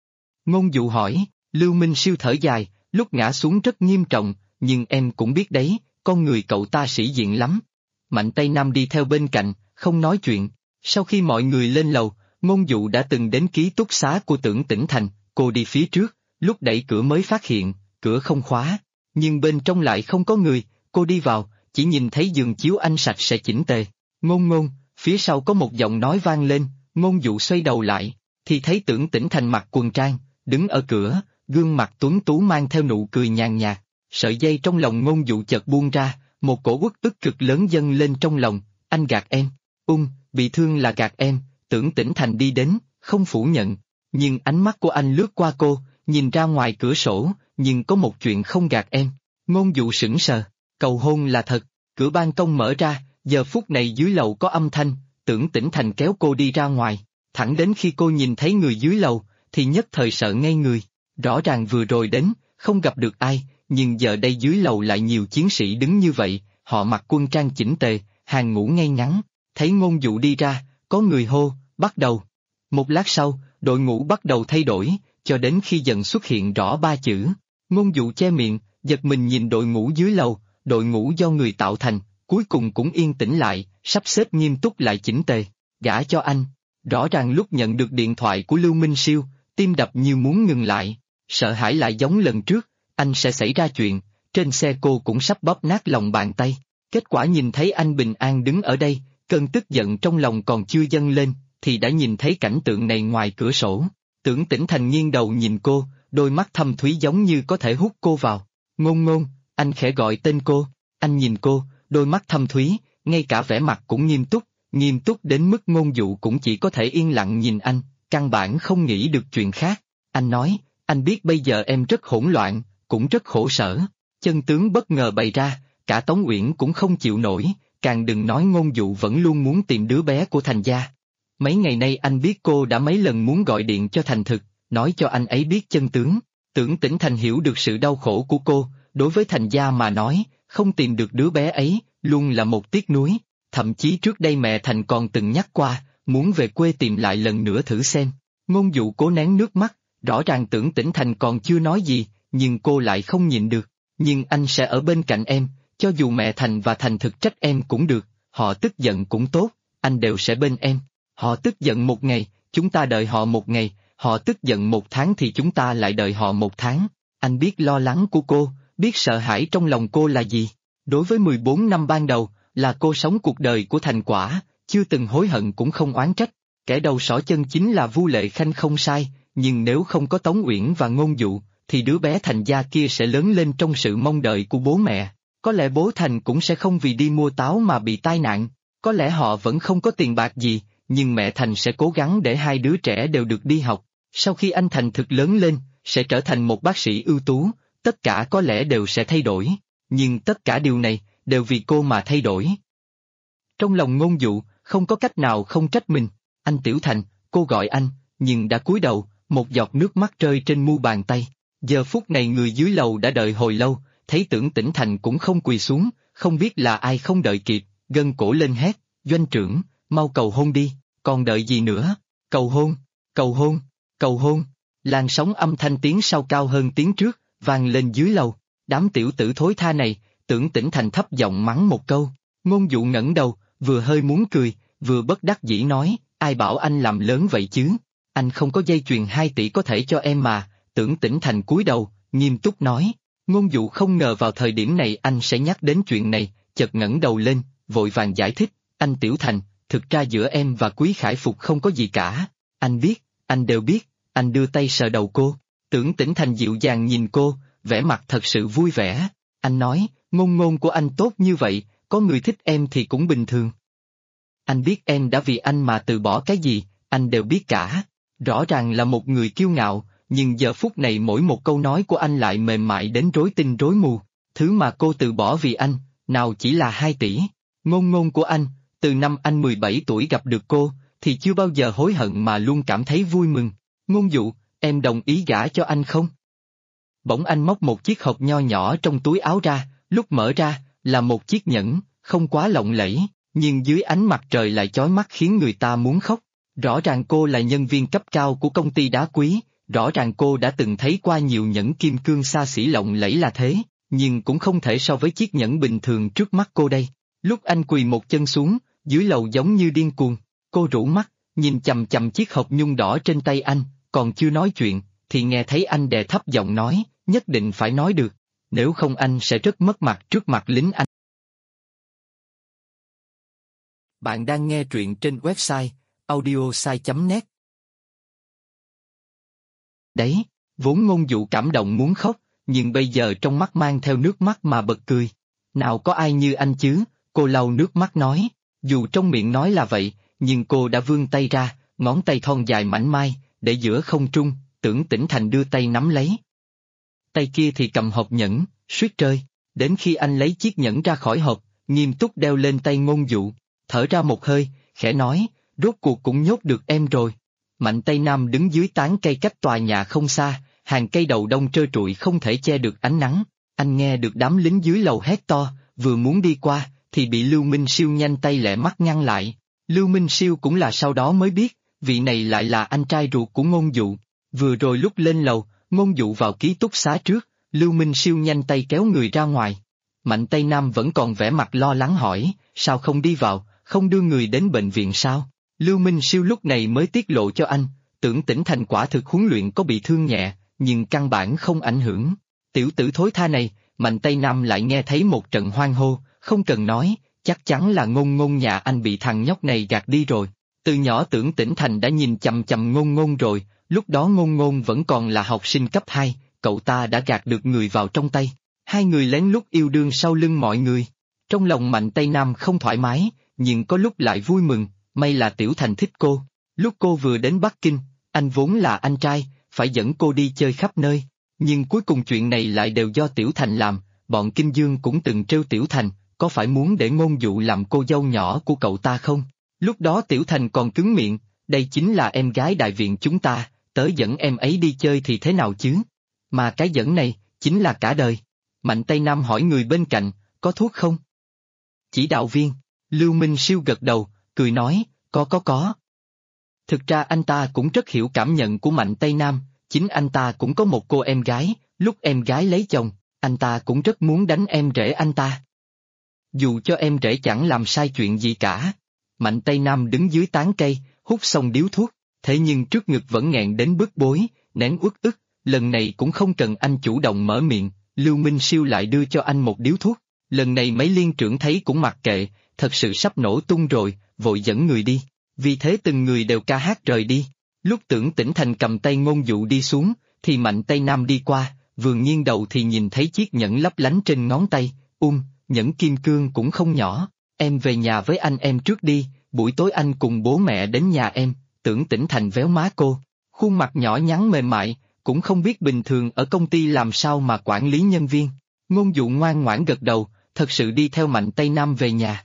Ngôn Dụ hỏi. Lưu Minh Siêu thở dài, lúc ngã xuống rất nghiêm trọng, nhưng em cũng biết đấy, con người cậu ta sĩ diện lắm. Mạnh Tây Nam đi theo bên cạnh, không nói chuyện. Sau khi mọi người lên lầu, Ngôn Dụ đã từng đến ký túc xá của Tưởng Tĩnh Thành, cô đi phía trước, lúc đẩy cửa mới phát hiện, cửa không khóa, nhưng bên trong lại không có người, cô đi vào, chỉ nhìn thấy giường chiếu anh sạch sẽ chỉnh tề. Ngôn ngôn, phía sau có một giọng nói vang lên, Ngôn Dụ xoay đầu lại, thì thấy Tưởng Tĩnh Thành mặc quần trang, đứng ở cửa, gương mặt tuấn tú mang theo nụ cười nhàn nhạt, sợi dây trong lòng Ngôn Dụ chợt buông ra, một cổ uất ức cực lớn dâng lên trong lòng, anh gạt em, bị thương là gạt em, Tưởng Tĩnh Thành đi đến, không phủ nhận, nhưng ánh mắt của anh lướt qua cô, nhìn ra ngoài cửa sổ, nhưng có một chuyện không gạt em, Ngôn Dụ sững sờ, cầu hôn là thật, cửa ban công mở ra, giờ phút này dưới lầu có âm thanh, Tưởng Tĩnh Thành kéo cô đi ra ngoài, thẳng đến khi cô nhìn thấy người dưới lầu, thì nhất thời sợ ngây người, rõ ràng vừa rồi đến, không gặp được ai, nhưng giờ đây dưới lầu lại nhiều chiến sĩ đứng như vậy, họ mặc quân trang chỉnh tề, hàng ngũ ngay ngắn, thấy Ngôn Dụ đi ra, có người hô, bắt đầu. Một lát sau, đội ngũ bắt đầu thay đổi, cho đến khi dần xuất hiện rõ ba chữ. Ngôn Dụ che miệng, giật mình nhìn đội ngũ dưới lầu, đội ngũ do người tạo thành, cuối cùng cũng yên tĩnh lại, sắp xếp nghiêm túc lại chỉnh tề, gả cho anh. Rõ ràng lúc nhận được điện thoại của Lưu Minh Siêu, tim đập như muốn ngừng lại, sợ hãi lại giống lần trước, anh sẽ xảy ra chuyện, trên xe cô cũng sắp bóp nát lòng bàn tay. Kết quả nhìn thấy anh bình an đứng ở đây, cơn tức giận trong lòng còn chưa dâng lên, thì đã nhìn thấy cảnh tượng này ngoài cửa sổ. Tưởng Tĩnh Thành nghiêng đầu nhìn cô, đôi mắt thâm thúy giống như có thể hút cô vào. Ngôn ngôn, anh khẽ gọi tên cô, anh nhìn cô, đôi mắt thâm thúy, ngay cả vẻ mặt cũng nghiêm túc đến mức Ngôn Dụ cũng chỉ có thể yên lặng nhìn anh, căn bản không nghĩ được chuyện khác. Anh nói, anh biết bây giờ em rất hỗn loạn, cũng rất khổ sở. Chân tướng bất ngờ bày ra, cả Tống Uyển cũng không chịu nổi, càng đừng nói Ngôn Dụ vẫn luôn muốn tìm đứa bé của Thành gia. Mấy ngày nay anh biết cô đã mấy lần muốn gọi điện cho Thành Thực, nói cho anh ấy biết chân tướng. Tưởng Tĩnh Thành hiểu được sự đau khổ của cô, đối với Thành gia mà nói, không tìm được đứa bé ấy, luôn là một tiếc nuối. Thậm chí trước đây mẹ Thành còn từng nhắc qua, muốn về quê tìm lại lần nữa thử xem. Ngôn Dụ cố nén nước mắt, rõ ràng Tưởng Tĩnh Thành còn chưa nói gì, nhưng cô lại không nhịn được. Nhưng anh sẽ ở bên cạnh em, cho dù mẹ Thành và Thành Thực trách em cũng được, họ tức giận cũng tốt, anh đều sẽ bên em. Họ tức giận một ngày, chúng ta đợi họ một ngày, họ tức giận một tháng thì chúng ta lại đợi họ một tháng. Anh biết lo lắng của cô, biết sợ hãi trong lòng cô là gì. Đối với 14 năm ban đầu, là cô sống cuộc đời của thành quả, chưa từng hối hận cũng không oán trách. Kẻ đầu sỏ chân chính là Vu Lệ Khanh không sai, nhưng nếu không có Tống Uyển và Ngôn Dụ, thì đứa bé Thành gia kia sẽ lớn lên trong sự mong đợi của bố mẹ. Có lẽ bố Thành cũng sẽ không vì đi mua táo mà bị tai nạn, có lẽ họ vẫn không có tiền bạc gì, nhưng mẹ Thành sẽ cố gắng để hai đứa trẻ đều được đi học. Sau khi anh Thành Thực lớn lên, sẽ trở thành một bác sĩ ưu tú, tất cả có lẽ đều sẽ thay đổi, nhưng tất cả điều này, đều vì cô mà thay đổi. Trong lòng Ngôn Dụ, không có cách nào không trách mình. Anh Tiểu Thành, cô gọi anh, nhưng đã cúi đầu, một giọt nước mắt rơi trên mu bàn tay. Giờ phút này người dưới lầu đã đợi hồi lâu, thấy Tưởng Tĩnh Thành cũng không quỳ xuống, không biết là ai không đợi kịp, gân cổ lên hét, doanh trưởng, mau cầu hôn đi, còn đợi gì nữa, cầu hôn, cầu hôn, cầu hôn. Làn sóng âm thanh tiếng sau cao hơn tiếng trước, vang lên dưới lầu. Đám tiểu tử thối tha này, Tưởng Tĩnh Thành thấp giọng mắng một câu. Ngôn Dụ ngẩng đầu, vừa hơi muốn cười, vừa bất đắc dĩ nói, ai bảo anh làm lớn vậy chứ? Anh không có dây chuyền 2 tỷ có thể cho em mà. Tưởng Tĩnh Thành cúi đầu, nghiêm túc nói. Ngôn Dụ không ngờ vào thời điểm này anh sẽ nhắc đến chuyện này, chợt ngẩng đầu lên, vội vàng giải thích, anh Tiểu Thành, thực ra giữa em và Quý Khải Phục không có gì cả. Anh biết, anh đều biết. Anh đưa tay sờ đầu cô. Tưởng Tĩnh Thành dịu dàng nhìn cô, vẻ mặt thật sự vui vẻ. Anh nói, ngôn ngôn của anh tốt như vậy, có người thích em thì cũng bình thường. Anh biết em đã vì anh mà từ bỏ cái gì, anh đều biết cả. Rõ ràng là một người kiêu ngạo, nhưng giờ phút này mỗi một câu nói của anh lại mềm mại đến rối tinh rối mù. Thứ mà cô từ bỏ vì anh, nào chỉ là 2 tỷ. Ngôn ngôn của anh, từ năm anh 17 tuổi gặp được cô, thì chưa bao giờ hối hận mà luôn cảm thấy vui mừng. Ngôn Dụ, em đồng ý gả cho anh không? Bỗng anh móc một chiếc hộp nho nhỏ trong túi áo ra, lúc mở ra, là một chiếc nhẫn, không quá lộng lẫy, nhưng dưới ánh mặt trời lại chói mắt khiến người ta muốn khóc. Rõ ràng cô là nhân viên cấp cao của công ty đá quý, rõ ràng cô đã từng thấy qua nhiều nhẫn kim cương xa xỉ lộng lẫy là thế, nhưng cũng không thể so với chiếc nhẫn bình thường trước mắt cô đây. Lúc anh quỳ một chân xuống, dưới lầu giống như điên cuồng, cô rũ mắt, nhìn chằm chằm chiếc hộp nhung đỏ trên tay anh, còn chưa nói chuyện, thì nghe thấy anh đè thấp giọng nói, nhất định phải nói được, nếu không anh sẽ rất mất mặt trước mặt lính anh. Bạn đang nghe truyện trên website audiosai.net. Đấy, vốn Ngôn Dụ cảm động muốn khóc, nhưng bây giờ trong mắt mang theo nước mắt mà bật cười. Nào có ai như anh chứ, cô lau nước mắt nói. Dù trong miệng nói là vậy, nhưng cô đã vươn tay ra, ngón tay thon dài mảnh mai, để giữa không trung, Tưởng Tĩnh Thành đưa tay nắm lấy. Tay kia thì cầm hộp nhẫn, suýt rơi. Đến khi anh lấy chiếc nhẫn ra khỏi hộp, nghiêm túc đeo lên tay Ngôn Dụ, thở ra một hơi, khẽ nói, rốt cuộc cũng nhốt được em rồi. Mạnh Tây Nam đứng dưới tán cây cách tòa nhà không xa, hàng cây đầu đông trơ trụi không thể che được ánh nắng. Anh nghe được đám lính dưới lầu hét to, vừa muốn đi qua, thì bị Lưu Minh Siêu nhanh tay lẹ mắt ngăn lại. Lưu Minh Siêu cũng là sau đó mới biết, vị này lại là anh trai ruột của Ngôn Dụ. Vừa rồi lúc lên lầu, Ngôn Dụ vào ký túc xá trước, Lưu Minh Siêu nhanh tay kéo người ra ngoài. Mạnh Tây Nam vẫn còn vẻ mặt lo lắng hỏi, sao không đi vào, không đưa người đến bệnh viện sao? Lưu Minh Siêu lúc này mới tiết lộ cho anh, Tưởng Tĩnh Thành quả thực huấn luyện có bị thương nhẹ, nhưng căn bản không ảnh hưởng. Tiểu tử thối tha này, Mạnh Tây Nam lại nghe thấy một trận hoan hô, không cần nói, chắc chắn là Ngôn Ngôn nhà anh bị thằng nhóc này gạt đi rồi. Từ nhỏ Tưởng Tĩnh Thành đã nhìn chằm chằm Ngôn Ngôn rồi, lúc đó Ngôn Ngôn vẫn còn là học sinh cấp 2, cậu ta đã gạt được người vào trong tay. Hai người lén lút yêu đương sau lưng mọi người. Trong lòng Mạnh Tây Nam không thoải mái, nhưng có lúc lại vui mừng, may là Tiểu Thành thích cô. Lúc cô vừa đến Bắc Kinh, anh vốn là anh trai, phải dẫn cô đi chơi khắp nơi. Nhưng cuối cùng chuyện này lại đều do Tiểu Thành làm, bọn Kinh Dương cũng từng trêu Tiểu Thành, có phải muốn để Ngôn Dụ làm cô dâu nhỏ của cậu ta không? Lúc đó Tiểu Thành còn cứng miệng, đây chính là em gái đại viện chúng ta, tới dẫn em ấy đi chơi thì thế nào chứ? Mà cái dẫn này, chính là cả đời. Mạnh Tây Nam hỏi người bên cạnh, có thuốc không? Chỉ đạo viên, Lưu Minh Siêu gật đầu, cười nói, có. Thực ra anh ta cũng rất hiểu cảm nhận của Mạnh Tây Nam, chính anh ta cũng có một cô em gái, lúc em gái lấy chồng, anh ta cũng rất muốn đánh em rể anh ta. Dù cho em rể chẳng làm sai chuyện gì cả. Mạnh Tây Nam đứng dưới tán cây, hút xong điếu thuốc, thế nhưng trước ngực vẫn nghẹn đến bức bối, nén uất ức, lần này cũng không cần anh chủ động mở miệng, Lưu Minh Siêu lại đưa cho anh một điếu thuốc. Lần này mấy liên trưởng thấy cũng mặc kệ, thật sự sắp nổ tung rồi, vội dẫn người đi. Vì thế từng người đều ca hát rời đi. Lúc Tưởng Tĩnh Thành cầm tay Ngôn Dụ đi xuống, thì Mạnh Tây Nam đi qua, vừa nghiêng đầu thì nhìn thấy chiếc nhẫn lấp lánh trên ngón tay, nhẫn kim cương cũng không nhỏ. Em về nhà với anh em trước đi, buổi tối anh cùng bố mẹ đến nhà em. Tưởng Tĩnh Thành véo má cô, khuôn mặt nhỏ nhắn mềm mại, cũng không biết bình thường ở công ty làm sao mà quản lý nhân viên. Ngôn Dụ ngoan ngoãn gật đầu, thật sự đi theo Mạnh Tây Nam về nhà.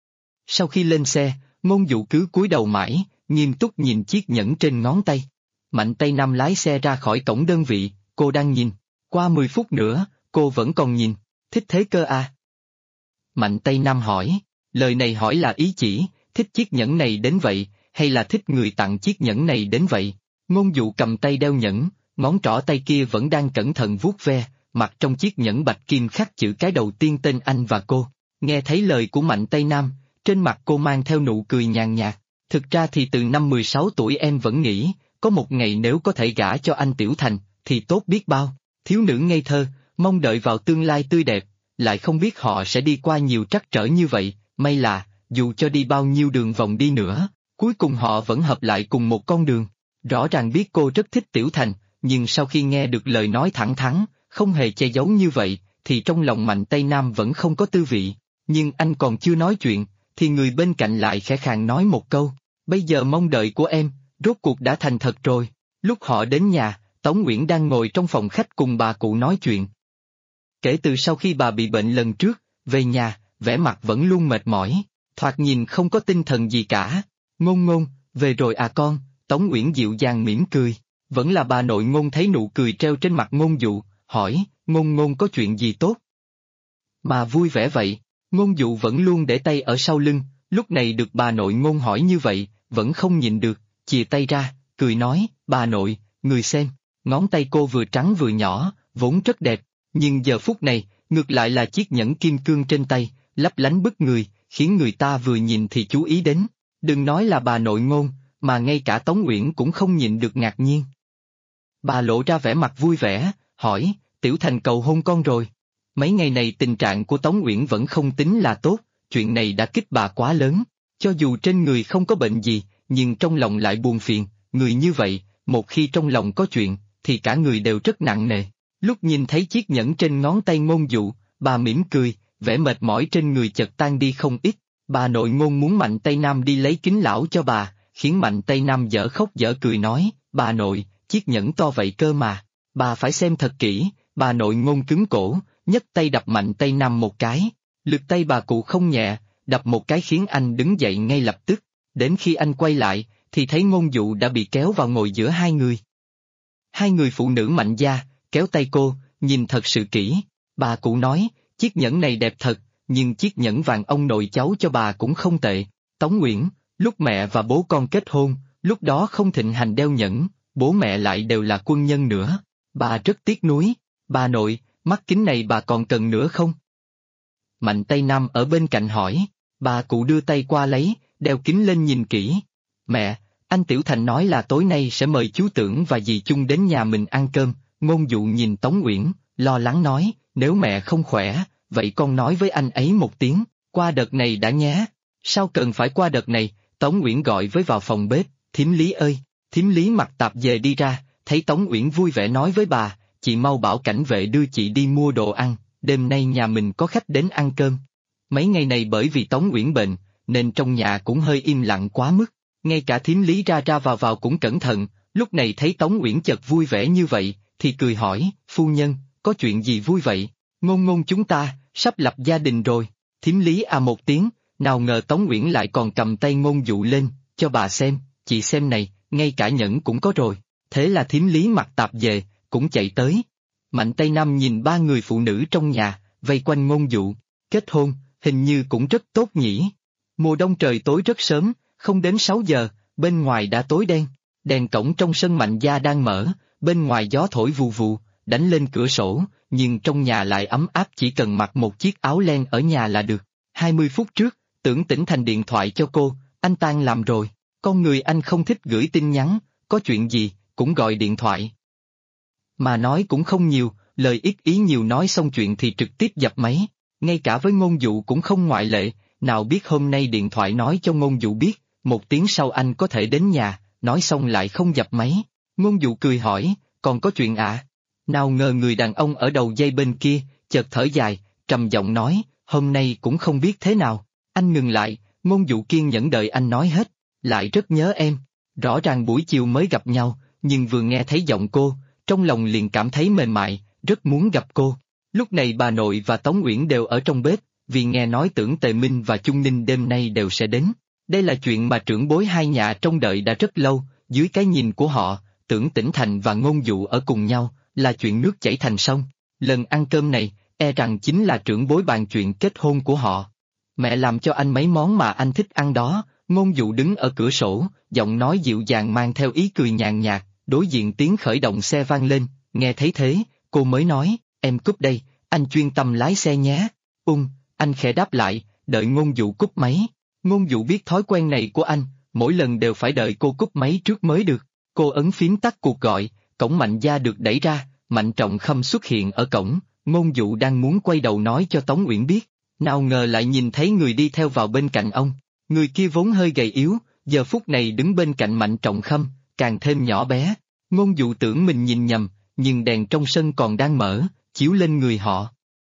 Sau khi lên xe, Ngôn Dụ cứ cúi đầu mãi, nghiêm túc nhìn chiếc nhẫn trên ngón tay. Mạnh Tây Nam lái xe ra khỏi cổng đơn vị, cô đang nhìn. Qua 10 phút nữa, cô vẫn còn nhìn, thích thế cơ à? Mạnh Tây Nam hỏi, lời này hỏi là ý chỉ, thích chiếc nhẫn này đến vậy, hay là thích người tặng chiếc nhẫn này đến vậy? Ngôn Dụ cầm tay đeo nhẫn, ngón trỏ tay kia vẫn đang cẩn thận vuốt ve, mặt trong chiếc nhẫn bạch kim khắc chữ cái đầu tiên tên anh và cô. Nghe thấy lời của Mạnh Tây Nam, trên mặt cô mang theo nụ cười nhàn nhạt. Thực ra thì từ năm 16 tuổi em vẫn nghĩ, có một ngày nếu có thể gả cho anh Tiểu Thành, thì tốt biết bao. Thiếu nữ ngây thơ, mong đợi vào tương lai tươi đẹp, lại không biết họ sẽ đi qua nhiều trắc trở như vậy. May là, dù cho đi bao nhiêu đường vòng đi nữa, cuối cùng họ vẫn hợp lại cùng một con đường. Rõ ràng biết cô rất thích Tiểu Thành, nhưng sau khi nghe được lời nói thẳng thắn, không hề che giấu như vậy, thì trong lòng Mạnh Tây Nam vẫn không có tư vị. Nhưng anh còn chưa nói chuyện, thì người bên cạnh lại khẽ khàng nói một câu, bây giờ mong đợi của em, rốt cuộc đã thành thật rồi. Lúc họ đến nhà, Tống Nguyễn đang ngồi trong phòng khách cùng bà cụ nói chuyện. Kể từ sau khi bà bị bệnh lần trước, về nhà, vẻ mặt vẫn luôn mệt mỏi, thoạt nhìn không có tinh thần gì cả. Ngôn Ngôn, về rồi à con, Tống Nguyễn dịu dàng mỉm cười. Vẫn là bà nội Ngôn thấy nụ cười treo trên mặt Ngôn Dụ, hỏi, Ngôn Ngôn có chuyện gì tốt? Mà vui vẻ vậy, Ngôn Dụ vẫn luôn để tay ở sau lưng, lúc này được bà nội Ngôn hỏi như vậy, vẫn không nhịn được, chìa tay ra, cười nói, bà nội, người xem, ngón tay cô vừa trắng vừa nhỏ, vốn rất đẹp, nhưng giờ phút này, ngược lại là chiếc nhẫn kim cương trên tay, lấp lánh bức người, khiến người ta vừa nhìn thì chú ý đến. Đừng nói là bà nội Ngôn, mà ngay cả Tống Uyển cũng không nhịn được ngạc nhiên. Bà lộ ra vẻ mặt vui vẻ, hỏi, Tiểu Thành cầu hôn con rồi. Mấy ngày này tình trạng của Tống Uyển vẫn không tính là tốt, chuyện này đã kích bà quá lớn. Cho dù trên người không có bệnh gì, nhưng trong lòng lại buồn phiền, người như vậy, một khi trong lòng có chuyện, thì cả người đều rất nặng nề. Lúc nhìn thấy chiếc nhẫn trên ngón tay Ngôn Dụ, bà mỉm cười, vẻ mệt mỏi trên người chợt tan đi không ít. Bà nội Ngôn muốn Mạnh Tây Nam đi lấy kính lão cho bà, khiến Mạnh Tây Nam dở khóc dở cười nói, bà nội, chiếc nhẫn to vậy cơ mà, bà phải xem thật kỹ. Bà nội Ngôn cứng cổ, nhấc tay đập Mạnh Tây Nam một cái. Lực tay bà cụ không nhẹ, đập một cái khiến anh đứng dậy ngay lập tức. Đến khi anh quay lại, thì thấy Ngôn Dụ đã bị kéo vào ngồi giữa hai người. Hai người phụ nữ Mạnh gia, kéo tay cô, nhìn thật sự kỹ. Bà cụ nói, chiếc nhẫn này đẹp thật, nhưng chiếc nhẫn vàng ông nội cháu cho bà cũng không tệ. Tống Uyển, lúc mẹ và bố con kết hôn, lúc đó không thịnh hành đeo nhẫn, bố mẹ lại đều là quân nhân nữa. Bà rất tiếc nuối. Bà nội, mắt kính này bà còn cần nữa không? Mạnh Tây Nam ở bên cạnh hỏi. Bà cụ đưa tay qua lấy, đeo kính lên nhìn kỹ. Mẹ, anh Tiểu Thành nói là tối nay sẽ mời chú Tưởng và dì Chung đến nhà mình ăn cơm. Ngôn Dụ nhìn Tống Uyển, lo lắng nói, nếu mẹ không khỏe, vậy con nói với anh ấy một tiếng, qua đợt này đã nhé. Sao cần phải qua đợt này? Tống Uyển gọi với vào phòng bếp, thím Lý ơi. Thím Lý mặc tạp dề đi ra, thấy Tống Uyển vui vẻ nói với bà, chị mau bảo cảnh vệ đưa chị đi mua đồ ăn, đêm nay nhà mình có khách đến ăn cơm. Mấy ngày này bởi vì Tống Uyển bệnh, nên trong nhà cũng hơi im lặng quá mức, ngay cả thím Lý ra ra vào cũng cẩn thận, lúc này thấy Tống Uyển chợt vui vẻ như vậy, thì cười hỏi, phu nhân, có chuyện gì vui vậy? Ngôn Ngôn chúng ta, sắp lập gia đình rồi. Thím Lý à một tiếng, nào ngờ Tống Uyển lại còn cầm tay Ngôn Dụ lên, cho bà xem, chị xem này, ngay cả nhẫn cũng có rồi. Thế là thím Lý mặc tạp dề, cũng chạy tới. Mạnh Tây Nam nhìn ba người phụ nữ trong nhà, vây quanh Ngôn Dụ, kết hôn, hình như cũng rất tốt nhỉ. Mùa đông trời tối rất sớm, không đến 6 giờ, bên ngoài đã tối đen. Đèn cổng trong sân Mạnh gia đang mở, bên ngoài gió thổi vù vù, đánh lên cửa sổ, nhưng trong nhà lại ấm áp, chỉ cần mặc một chiếc áo len ở nhà là được. 20 phút trước, Tưởng Tĩnh Thành điện thoại cho cô, anh tan làm rồi. Con người anh không thích gửi tin nhắn, có chuyện gì, cũng gọi điện thoại. Mà nói cũng không nhiều, lời ít ý nhiều, nói xong chuyện thì trực tiếp dập máy. Ngay cả với Ngôn Dụ cũng không ngoại lệ, nào biết hôm nay điện thoại nói cho Ngôn Dụ biết, 1 tiếng sau anh có thể đến nhà, nói xong lại không dập máy. Ngôn Dụ cười hỏi, còn có chuyện ạ? Nào ngờ người đàn ông ở đầu dây bên kia, chợt thở dài, trầm giọng nói, hôm nay cũng không biết thế nào. Anh ngừng lại, Ngôn Dụ kiên nhẫn đợi anh nói hết, lại rất nhớ em. Rõ ràng buổi chiều mới gặp nhau, nhưng vừa nghe thấy giọng cô, trong lòng liền cảm thấy mềm mại, rất muốn gặp cô. Lúc này bà nội và Tống Uyển đều ở trong bếp, vì nghe nói Tưởng Tề Minh và Chung Ninh đêm nay đều sẽ đến. Đây là chuyện mà trưởng bối hai nhà trông đợi đã rất lâu, dưới cái nhìn của họ, Tưởng Tĩnh Thành và Ngôn Dụ ở cùng nhau, là chuyện nước chảy thành sông. Lần ăn cơm này, e rằng chính là trưởng bối bàn chuyện kết hôn của họ. Mẹ làm cho anh mấy món mà anh thích ăn đó. Ngôn Dụ đứng ở cửa sổ, giọng nói dịu dàng mang theo ý cười nhàn nhạt, đối diện tiếng khởi động xe vang lên, nghe thấy thế, cô mới nói, em cúp đây, anh chuyên tâm lái xe nhé. Anh khẽ đáp lại, đợi Ngôn Dụ cúp máy. Ngôn Dụ biết thói quen này của anh, mỗi lần đều phải đợi cô cúp máy trước mới được. Cô ấn phím tắt cuộc gọi, cổng Mạnh gia được đẩy ra, Mạnh Trọng Khâm xuất hiện ở cổng. Ngôn Dụ đang muốn quay đầu nói cho Tống Uyển biết, nào ngờ lại nhìn thấy người đi theo vào bên cạnh ông. Người kia vốn hơi gầy yếu, giờ phút này đứng bên cạnh Mạnh Trọng Khâm, càng thêm nhỏ bé. Ngôn Dụ tưởng mình nhìn nhầm, nhưng đèn trong sân còn đang mở, chiếu lên người họ.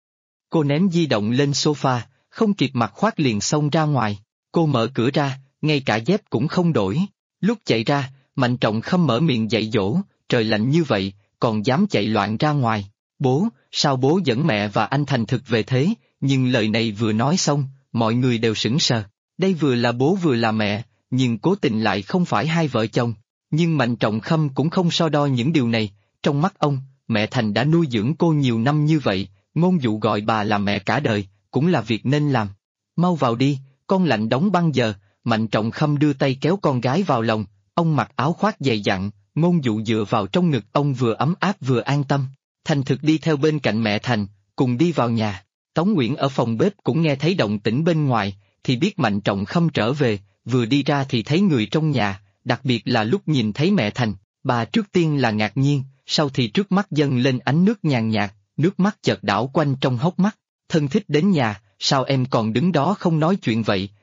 Cô ném di động lên sofa, không kịp mặc khoác liền xông ra ngoài. Cô mở cửa ra, ngay cả dép cũng không đổi. Lúc chạy ra, Mạnh Trọng Khâm mở miệng dạy dỗ, trời lạnh như vậy, còn dám chạy loạn ra ngoài. Bố, sao bố dẫn mẹ và anh thành thực về thế? Nhưng lời này vừa nói xong, mọi người đều sững sờ. Đây vừa là bố vừa là mẹ, nhưng cố tình lại không phải hai vợ chồng. Nhưng Mạnh Trọng Khâm cũng không so đo những điều này, trong mắt ông, mẹ Thành đã nuôi dưỡng cô nhiều năm như vậy, Ngôn Dụ gọi bà là mẹ cả đời, cũng là việc nên làm. Mau vào đi, con lạnh đóng băng giờ. Mạnh Trọng Khâm đưa tay kéo con gái vào lòng, ông mặc áo khoác dày dặn, Ngôn Dụ dựa vào trong ngực ông vừa ấm áp vừa an tâm. Thành thực đi theo bên cạnh mẹ Thành, cùng đi vào nhà. Tống Uyển ở phòng bếp cũng nghe thấy động tĩnh bên ngoài, thì biết Mạnh Trọng Khâm trở về, vừa đi ra thì thấy người trong nhà, đặc biệt là lúc nhìn thấy mẹ Thành, bà trước tiên là ngạc nhiên, sau thì trước mắt dâng lên ánh nước nhàn nhạt, nước mắt chợt đảo quanh trong hốc mắt. Thân thích đến nhà, sao em còn đứng đó không nói chuyện vậy?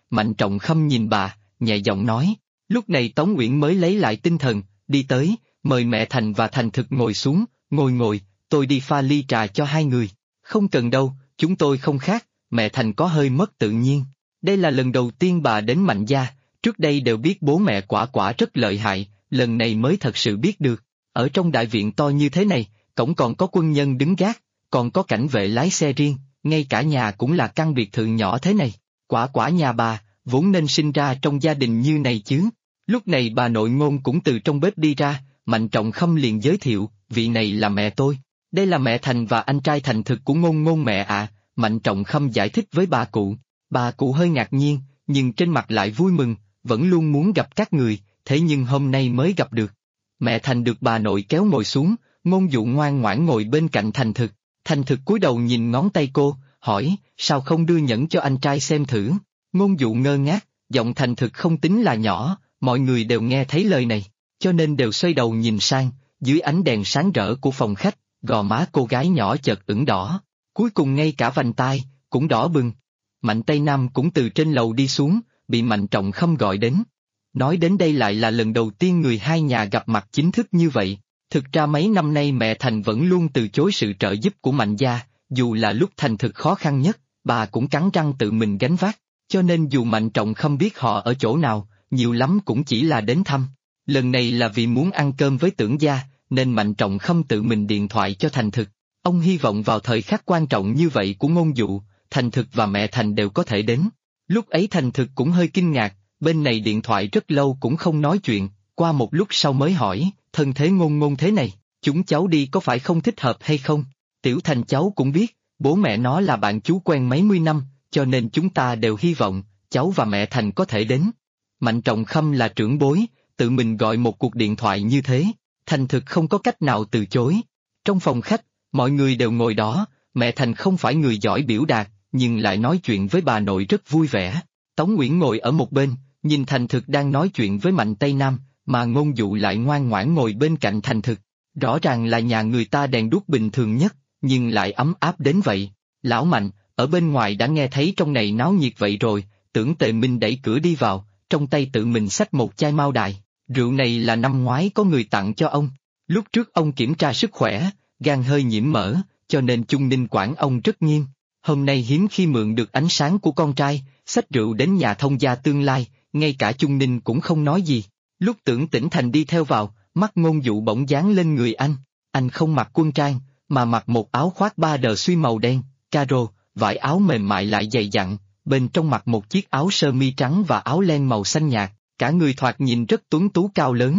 Mạnh Trọng Khâm nhìn bà, nhẹ giọng nói. Lúc này Tống Uyển mới lấy lại tinh thần, đi tới, mời mẹ Thành và Thành Thực ngồi xuống, ngồi, tôi đi pha ly trà cho hai người. Không cần đâu, chúng tôi không khác, mẹ Thành có hơi mất tự nhiên. Đây là lần đầu tiên bà đến Mạnh gia, trước đây đều biết bố mẹ quả rất lợi hại, lần này mới thật sự biết được. Ở trong đại viện to như thế này, cổng còn có quân nhân đứng gác, còn có cảnh vệ lái xe riêng, ngay cả nhà cũng là căn biệt thự nhỏ thế này. Quả nhà bà, vốn nên sinh ra trong gia đình như này chứ. Lúc này bà nội Ngôn cũng từ trong bếp đi ra, Mạnh Trọng Khâm liền giới thiệu, vị này là mẹ tôi. Đây là mẹ Thành và anh trai Thành Thực của Ngôn mẹ ạ. Mạnh Trọng Khâm giải thích với bà cụ. Bà cụ hơi ngạc nhiên, nhưng trên mặt lại vui mừng, vẫn luôn muốn gặp các người, thế nhưng hôm nay mới gặp được. Mẹ Thành được bà nội kéo ngồi xuống, Ngôn Dụ ngoan ngoãn ngồi bên cạnh Thành Thực. Thành Thực cúi đầu nhìn ngón tay cô, hỏi, sao không đưa nhẫn cho anh trai xem thử? Ngôn Dụ ngơ ngác, giọng Thành Thực không tính là nhỏ, mọi người đều nghe thấy lời này, cho nên đều xoay đầu nhìn sang, dưới ánh đèn sáng rỡ của phòng khách, gò má cô gái nhỏ chợt ửng đỏ, cuối cùng ngay cả vành tai, cũng đỏ bừng. Mạnh Tây Nam cũng từ trên lầu đi xuống, bị Mạnh Trọng Khâm gọi đến. Nói đến đây lại là lần đầu tiên người hai nhà gặp mặt chính thức như vậy. Thực ra mấy năm nay mẹ Thành vẫn luôn từ chối sự trợ giúp của Mạnh gia, dù là lúc Thành Thực khó khăn nhất, bà cũng cắn răng tự mình gánh vác, cho nên dù Mạnh Trọng Khâm biết họ ở chỗ nào, nhiều lắm cũng chỉ là đến thăm. Lần này là vì muốn ăn cơm với Tưởng gia, nên Mạnh Trọng Khâm tự mình điện thoại cho Thành Thực. Ông hy vọng vào thời khắc quan trọng như vậy của Ngôn Dụ, Thành Thực và mẹ Thành đều có thể đến. Lúc ấy Thành Thực cũng hơi kinh ngạc, bên này điện thoại rất lâu cũng không nói chuyện, qua một lúc sau mới hỏi, thân thế Ngôn thế này, chúng cháu đi có phải không thích hợp hay không? Tiểu Thành cháu cũng biết, bố mẹ nó là bạn chú quen mấy mươi năm, cho nên chúng ta đều hy vọng, cháu và mẹ Thành có thể đến. Mạnh Trọng Khâm là trưởng bối, tự mình gọi một cuộc điện thoại như thế, Thành Thực không có cách nào từ chối. Trong phòng khách, mọi người đều ngồi đó, mẹ Thành không phải người giỏi biểu đạt, nhưng lại nói chuyện với bà nội rất vui vẻ. Tống Uyển ngồi ở một bên, nhìn Thành Thực đang nói chuyện với Mạnh Tây Nam, mà Ngôn Dụ lại ngoan ngoãn ngồi bên cạnh Thành Thực. Rõ ràng là nhà người ta đèn đuốc bình thường nhất, nhưng lại ấm áp đến vậy. Lão Mạnh, ở bên ngoài đã nghe thấy trong này náo nhiệt vậy rồi, Tưởng Tề Minh đẩy cửa đi vào, trong tay tự mình xách một chai mao đài. Rượu này là năm ngoái có người tặng cho ông. Lúc trước ông kiểm tra sức khỏe, gan hơi nhiễm mỡ, cho nên Chung Ninh quản ông rất nghiêm. Hôm nay hiếm khi mượn được ánh sáng của con trai, xách rượu đến nhà thông gia tương lai, ngay cả Chung Ninh cũng không nói gì. Lúc Tưởng Tĩnh Thành đi theo vào, mắt Ngôn Dụ bỗng dán lên người anh không mặc quân trang, mà mặc một áo khoác ba đờ suy màu đen, caro, vải áo mềm mại lại dày dặn, bên trong mặc một chiếc áo sơ mi trắng và áo len màu xanh nhạt, cả người thoạt nhìn rất tuấn tú cao lớn.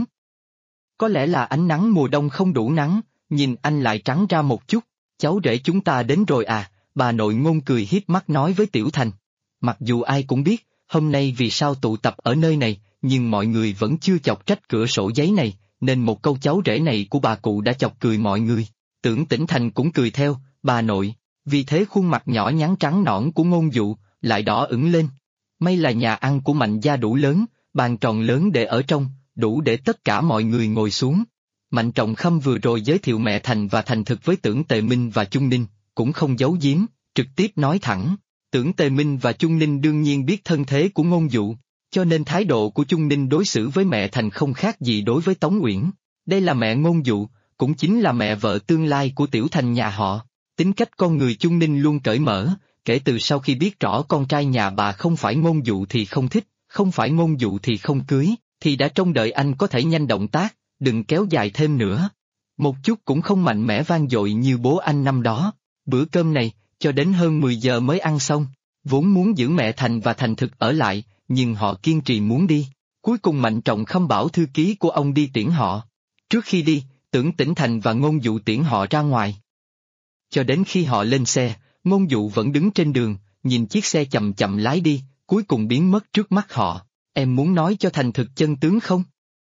Có lẽ là ánh nắng mùa đông không đủ nắng, nhìn anh lại trắng ra một chút, cháu rể chúng ta đến rồi à, bà nội Ngôn cười hiếp mắt nói với Tiểu Thành. Mặc dù ai cũng biết, hôm nay vì sao tụ tập ở nơi này, nhưng mọi người vẫn chưa chọc trách cửa sổ giấy này, nên một câu cháu rể này của bà cụ đã chọc cười mọi người. Tưởng Tĩnh Thành cũng cười theo, bà nội, vì thế khuôn mặt nhỏ nhắn trắng nõn của Ngôn Dụ lại đỏ ửng lên. May là nhà ăn của Mạnh gia đủ lớn, bàn tròn lớn để ở trong, đủ để tất cả mọi người ngồi xuống. Mạnh Trọng Khâm vừa rồi giới thiệu mẹ Thành và Thành Thực với Tưởng Tề Minh và Chung Ninh, cũng không giấu giếm, trực tiếp nói thẳng. Tưởng Tề Minh và Chung Ninh đương nhiên biết thân thế của Ngôn Dụ, cho nên thái độ của Chung Ninh đối xử với mẹ Thành không khác gì đối với Tống Uyển. Đây là mẹ Ngôn Dụ, cũng chính là mẹ vợ tương lai của Tiểu Thành nhà họ. Tính cách con người Chung Ninh luôn cởi mở, kể từ sau khi biết rõ con trai nhà bà không phải Ngôn Dụ thì không thích, không phải Ngôn Dụ thì không cưới, thì đã trông đợi anh có thể nhanh động tác, đừng kéo dài thêm nữa. Một chút cũng không mạnh mẽ vang dội như bố anh năm đó. Bữa cơm này, cho đến hơn 10 giờ mới ăn xong, vốn muốn giữ mẹ Thành và Thành Thực ở lại, nhưng họ kiên trì muốn đi. Cuối cùng Mạnh Trọng Khâm bảo thư ký của ông đi tiễn họ. Trước khi đi, Tưởng Tĩnh Thành và Ngôn Dụ tiễn họ ra ngoài. Cho đến khi họ lên xe, Ngôn Dụ vẫn đứng trên đường, nhìn chiếc xe chậm chậm lái đi, cuối cùng biến mất trước mắt họ. Em muốn nói cho Thành Thực chân tướng không?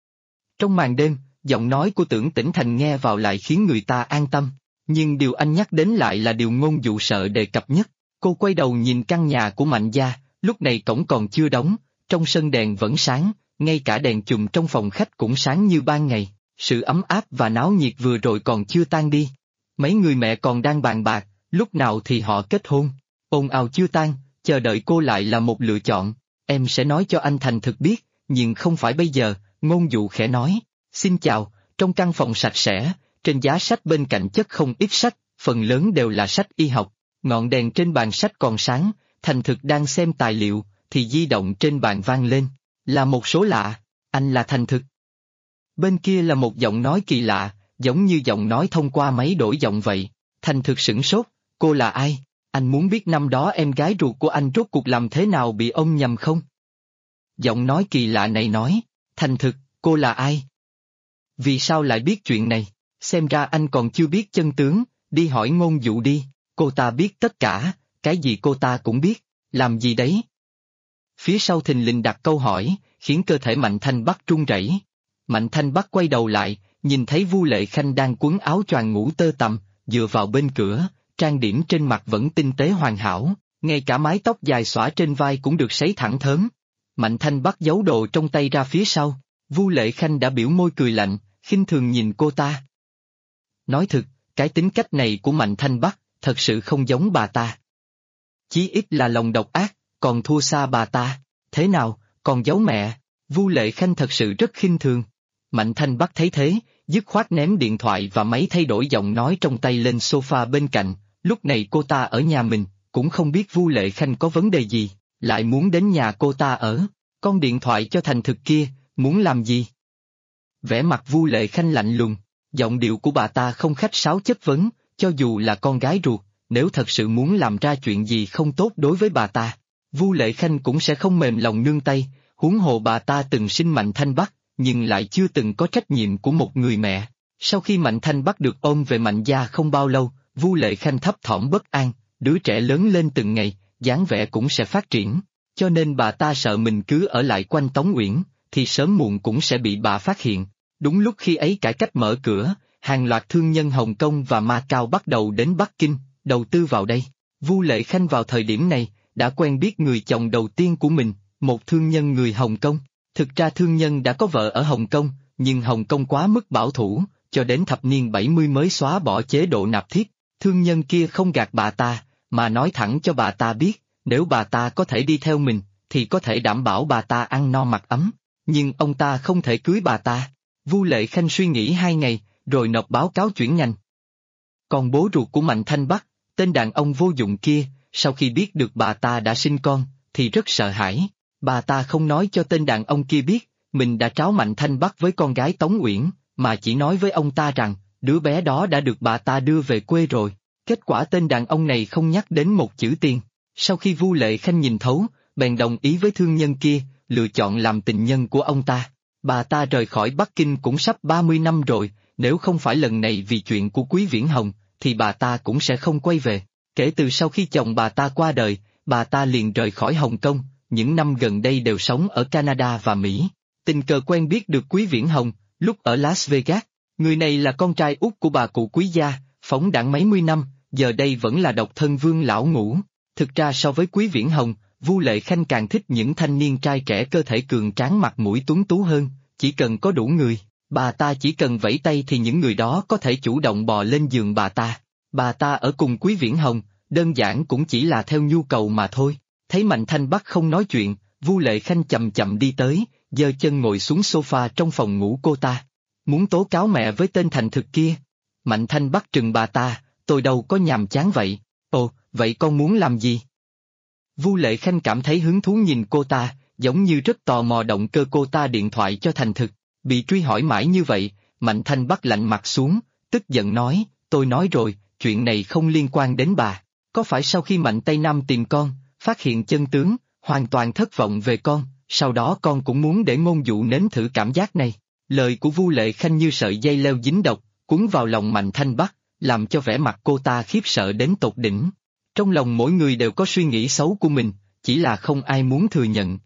Trong màn đêm, giọng nói của Tưởng Tĩnh Thành nghe vào lại khiến người ta an tâm, nhưng điều anh nhắc đến lại là điều Ngôn Dụ sợ đề cập nhất. Cô quay đầu nhìn căn nhà của Mạnh gia, lúc này cổng còn chưa đóng, trong sân đèn vẫn sáng, ngay cả đèn chùm trong phòng khách cũng sáng như ban ngày, sự ấm áp và náo nhiệt vừa rồi còn chưa tan đi. Mấy người mẹ còn đang bàn bạc, lúc nào thì họ kết hôn, ồn ào chưa tan, chờ đợi cô lại là một lựa chọn. em sẽ nói cho anh thành thực biết, nhưng không phải bây giờ, Ngôn Dụ khẽ nói. Xin chào, trong căn phòng sạch sẽ, trên giá sách bên cạnh chất không ít sách, phần lớn đều là sách y học, ngọn đèn trên bàn sách còn sáng, thành thực đang xem tài liệu, thì di động trên bàn vang lên. Là một số lạ, anh là thành thực. Bên kia là một giọng nói kỳ lạ, giống như giọng nói thông qua máy đổi giọng vậy. Thành thực sửng sốt, cô là ai? Anh muốn biết năm đó em gái ruột của anh rốt cuộc làm thế nào bị ông nhầm không? Giọng nói kỳ lạ này nói, thành thực, cô là ai? Vì sao lại biết chuyện này? Xem ra anh còn chưa biết chân tướng, đi hỏi Ngôn Dụ đi, cô ta biết tất cả, cái gì cô ta cũng biết, làm gì đấy? Phía sau thình lình đặt câu hỏi, khiến cơ thể Mạnh Thanh Bắc run rẩy. Mạnh Thanh Bắc quay đầu lại, nhìn thấy Vu Lệ Khanh đang quấn áo choàng ngủ tơ tằm, dựa vào bên cửa, trang điểm trên mặt vẫn tinh tế hoàn hảo, ngay cả mái tóc dài xõa trên vai cũng được sấy thẳng thớm. Mạnh Thanh Bắc giấu đồ trong tay ra phía sau, Vu Lệ Khanh đã biểu môi cười lạnh, khinh thường nhìn cô ta. Nói thực, cái tính cách này của Mạnh Thanh Bắc, thật sự không giống bà ta. Chí ít là lòng độc ác, còn thua xa bà ta. Thế nào, còn giấu mẹ? Vu Lệ Khanh thật sự rất khinh thường. Mạnh Thanh Bắc thấy thế, dứt khoát ném điện thoại và máy thay đổi giọng nói trong tay lên sofa bên cạnh. Lúc này cô ta ở nhà mình, cũng không biết Vu Lệ Khanh có vấn đề gì, lại muốn đến nhà cô ta ở. Con điện thoại cho thành thực kia, muốn làm gì? Vẻ mặt Vu Lệ Khanh lạnh lùng, giọng điệu của bà ta không khách sáo chất vấn, cho dù là con gái ruột, nếu thật sự muốn làm ra chuyện gì không tốt đối với bà ta, Vu Lệ Khanh cũng sẽ không mềm lòng nương tay, huống hồ bà ta từng sinh Mạnh Thanh Bắc, nhưng lại chưa từng có trách nhiệm của một người mẹ. Sau khi Mạnh Thanh Bắc được ôm về Mạnh gia không bao lâu, Vu Lệ Khanh thấp thỏm bất an, đứa trẻ lớn lên từng ngày, dáng vẻ cũng sẽ phát triển, cho nên bà ta sợ mình cứ ở lại quanh Tống Uyển, thì sớm muộn cũng sẽ bị bà phát hiện. Đúng lúc khi ấy cải cách mở cửa, hàng loạt thương nhân Hồng Kông và Macau bắt đầu đến Bắc Kinh, đầu tư vào đây. Vu Lệ Khanh vào thời điểm này, đã quen biết người chồng đầu tiên của mình, một thương nhân người Hồng Kông. Thực ra thương nhân đã có vợ ở Hồng Kông, nhưng Hồng Kông quá mức bảo thủ, cho đến thập niên 70 mới xóa bỏ chế độ nạp thiếp. Thương nhân kia không gạt bà ta, mà nói thẳng cho bà ta biết, nếu bà ta có thể đi theo mình, thì có thể đảm bảo bà ta ăn no mặc ấm. Nhưng ông ta không thể cưới bà ta. Vu Lệ Khanh suy nghĩ 2 ngày, rồi nộp báo cáo chuyển ngành. Còn bố ruột của Mạnh Thanh Bắc, tên đàn ông vô dụng kia, sau khi biết được bà ta đã sinh con, thì rất sợ hãi. Bà ta không nói cho tên đàn ông kia biết, mình đã tráo Mạnh Thanh Bắc với con gái Tống Uyển, mà chỉ nói với ông ta rằng, đứa bé đó đã được bà ta đưa về quê rồi. Kết quả tên đàn ông này không nhắc đến một chữ tiền. Sau khi Vu Lệ Khanh nhìn thấu, bèn đồng ý với thương nhân kia, lựa chọn làm tình nhân của ông ta. Bà ta rời khỏi Bắc Kinh cũng sắp 30 năm rồi, nếu không phải lần này vì chuyện của Quý Viễn Hồng, thì bà ta cũng sẽ không quay về. Kể từ sau khi chồng bà ta qua đời, bà ta liền rời khỏi Hồng Kông, những năm gần đây đều sống ở Canada và Mỹ. Tình cờ quen biết được Quý Viễn Hồng, lúc ở Las Vegas. Người này là con trai út của bà cụ Quý gia, phóng đãng mấy mươi năm, giờ đây vẫn là độc thân vương lão ngũ. Thực ra so với Quý Viễn Hồng, Vu Lệ Khanh càng thích những thanh niên trai trẻ cơ thể cường tráng mặt mũi tuấn tú hơn, chỉ cần có đủ người, bà ta chỉ cần vẫy tay thì những người đó có thể chủ động bò lên giường bà ta. Bà ta ở cùng Quý Viễn Hồng, đơn giản cũng chỉ là theo nhu cầu mà thôi. Thấy Mạnh Thanh Bắc không nói chuyện, Vu Lệ Khanh chậm chậm đi tới, giơ chân ngồi xuống sofa trong phòng ngủ cô ta. Muốn tố cáo mẹ với tên thành thực kia. Mạnh Thanh Bắc trừng bà ta, tôi đâu có nhàm chán vậy. Ồ, vậy con muốn làm gì? Vu Lệ Khanh cảm thấy hứng thú nhìn cô ta, giống như rất tò mò động cơ cô ta điện thoại cho thành thực. Bị truy hỏi mãi như vậy, Mạnh Thanh Bắc lạnh mặt xuống, tức giận nói, tôi nói rồi, chuyện này không liên quan đến bà. Có phải sau khi Mạnh Tây Nam tìm con, phát hiện chân tướng, hoàn toàn thất vọng về con, sau đó con cũng muốn để Ngôn Dụ nếm thử cảm giác này. Lời của Vu Lệ Khanh như sợi dây leo dính độc, cuốn vào lòng Mạnh Thanh Bắc, làm cho vẻ mặt cô ta khiếp sợ đến tột đỉnh. Trong lòng mỗi người đều có suy nghĩ xấu của mình, chỉ là không ai muốn thừa nhận.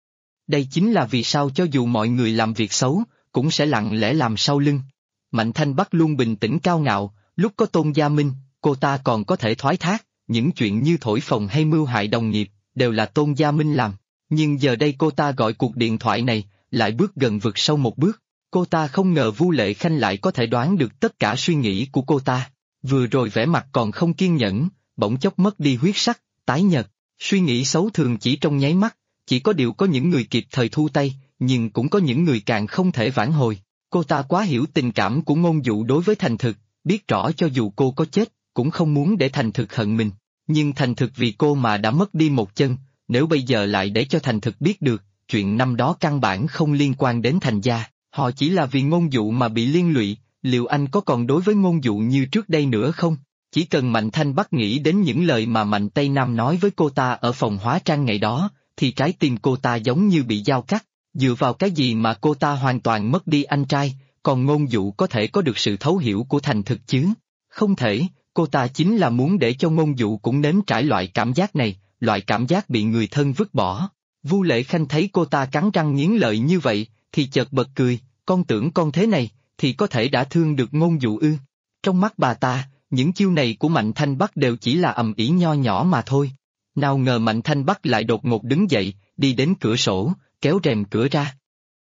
Đây chính là vì sao cho dù mọi người làm việc xấu, cũng sẽ lặng lẽ làm sau lưng. Mạnh Thanh Bắc luôn bình tĩnh cao ngạo, lúc có Tôn Gia Minh, cô ta còn có thể thoái thác, những chuyện như thổi phồng hay mưu hại đồng nghiệp, đều là Tôn Gia Minh làm. Nhưng giờ đây cô ta gọi cuộc điện thoại này, lại bước gần vượt sâu một bước. Cô ta không ngờ Vu Lệ Khanh lại có thể đoán được tất cả suy nghĩ của cô ta. Vừa rồi vẻ mặt còn không kiên nhẫn, bỗng chốc mất đi huyết sắc, tái nhợt. Suy nghĩ xấu thường chỉ trong nháy mắt, chỉ có điều có những người kịp thời thu tay, nhưng cũng có những người càng không thể vãn hồi. Cô ta quá hiểu tình cảm của Ngôn Dụ đối với Thành Thực, biết rõ cho dù cô có chết, cũng không muốn để Thành Thực hận mình. Nhưng Thành Thực vì cô mà đã mất đi một chân, nếu bây giờ lại để cho Thành Thực biết được, chuyện năm đó căn bản không liên quan đến Thành gia, họ chỉ là vì Ngôn Dụ mà bị liên lụy, liệu anh có còn đối với Ngôn Dụ như trước đây nữa không? Chỉ cần Mạnh Thanh Bắc nghĩ đến những lời mà Mạnh Tây Nam nói với cô ta ở phòng hóa trang ngày đó, thì trái tim cô ta giống như bị dao cắt, dựa vào cái gì mà cô ta hoàn toàn mất đi anh trai, còn Ngôn Dụ có thể có được sự thấu hiểu của Thành Thực chứ? Không thể, cô ta chính là muốn để cho Ngôn Dụ cũng nếm trải loại cảm giác này, loại cảm giác bị người thân vứt bỏ. Vu Lễ Khanh thấy cô ta cắn răng nghiến lợi như vậy, thì chợt bật cười, con tưởng con thế này, thì có thể đã thương được Ngôn Dụ ư? Trong mắt bà ta, những chiêu này của Mạnh Thanh Bắc đều chỉ là ầm ĩ nho nhỏ mà thôi. Nào ngờ Mạnh Thanh Bắc lại đột ngột đứng dậy, đi đến cửa sổ, kéo rèm cửa ra.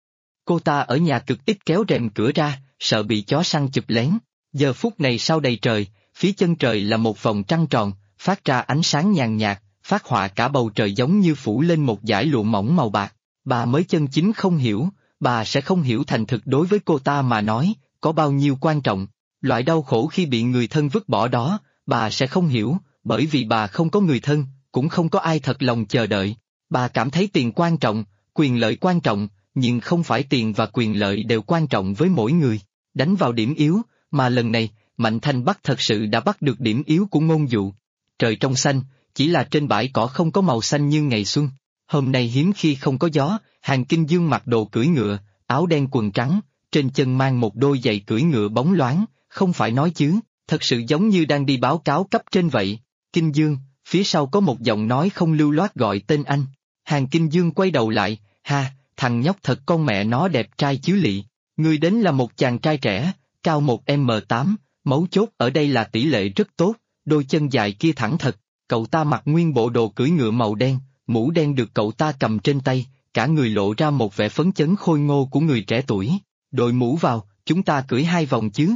Cô ta ở nhà cực ít kéo rèm cửa ra, sợ bị chó săn chụp lén. Giờ phút này sao đầy trời, phía chân trời là một vòng trăng tròn, phát ra ánh sáng nhàn nhạt, phát họa cả bầu trời giống như phủ lên một dải lụa mỏng màu bạc. Bà mới chân chính không hiểu, bà sẽ không hiểu Thành Thực đối với cô ta mà nói, có bao nhiêu quan trọng. Loại đau khổ khi bị người thân vứt bỏ đó, bà sẽ không hiểu, bởi vì bà không có người thân, cũng không có ai thật lòng chờ đợi. Bà cảm thấy tiền quan trọng, quyền lợi quan trọng, nhưng không phải tiền và quyền lợi đều quan trọng với mỗi người. Đánh vào điểm yếu, mà lần này, Mạnh Thanh Bắc thật sự đã bắt được điểm yếu của Ngôn Dụ. Trời trong xanh, chỉ là trên bãi cỏ không có màu xanh như ngày xuân. Hôm nay hiếm khi không có gió, Hàn Kinh Dương mặc đồ cưỡi ngựa, áo đen quần trắng, trên chân mang một đôi giày cưỡi ngựa bóng loáng, không phải nói chứ, thật sự giống như đang đi báo cáo cấp trên vậy. Kinh Dương, phía sau có một giọng nói không lưu loát gọi tên anh. Hàn Kinh Dương quay đầu lại, ha, thằng nhóc thật con mẹ nó đẹp trai chứ lị. Người đến là một chàng trai trẻ, cao 1m8, mấu chốt ở đây là tỷ lệ rất tốt, đôi chân dài kia thẳng thật. Cậu ta mặc nguyên bộ đồ cưỡi ngựa màu đen, mũ đen được cậu ta cầm trên tay, cả người lộ ra một vẻ phấn chấn khôi ngô của người trẻ tuổi. Đội mũ vào, chúng ta cưỡi 2 vòng chứ.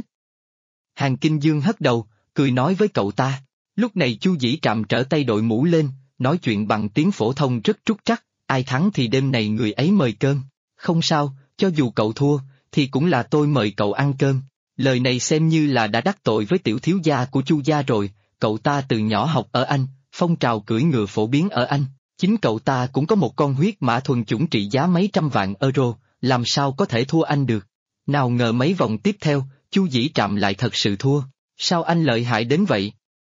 Hàn Kinh Dương hất đầu, cười nói với cậu ta. Lúc này Chu Dĩ Trạm trở tay đội mũ lên, nói chuyện bằng tiếng phổ thông rất trúc trắc, ai thắng thì đêm này người ấy mời cơm. Không sao, cho dù cậu thua, thì cũng là tôi mời cậu ăn cơm. Lời này xem như là đã đắc tội với tiểu thiếu gia của Chu gia rồi, cậu ta từ nhỏ học ở Anh, phong trào cưỡi ngựa phổ biến ở Anh. Chính cậu ta cũng có một con huyết mã thuần chủng trị giá mấy trăm vạn euro, làm sao có thể thua anh được. Nào ngờ mấy vòng tiếp theo, Chu Dĩ Trạm lại thật sự thua. Sao anh lợi hại đến vậy?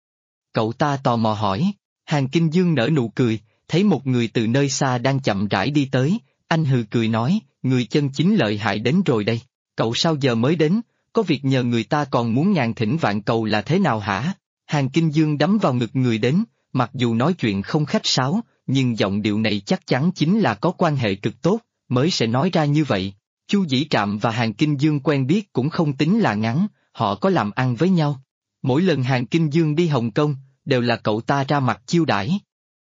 Cậu ta tò mò hỏi. Hàn Kinh Dương nở nụ cười, thấy một người từ nơi xa đang chậm rãi đi tới, anh hừ cười nói, người chân chính lợi hại đến rồi đây. Cậu sao giờ mới đến, có việc nhờ người ta còn muốn ngàn thỉnh vạn cầu là thế nào hả? Hàn Kinh Dương đấm vào ngực người đến, mặc dù nói chuyện không khách sáo, nhưng giọng điệu này chắc chắn chính là có quan hệ cực tốt, mới sẽ nói ra như vậy. Chu Dĩ Trạm và Hàn Kinh Dương quen biết cũng không tính là ngắn, họ có làm ăn với nhau. Mỗi lần Hàn Kinh Dương đi Hồng Kông, đều là cậu ta ra mặt chiêu đãi.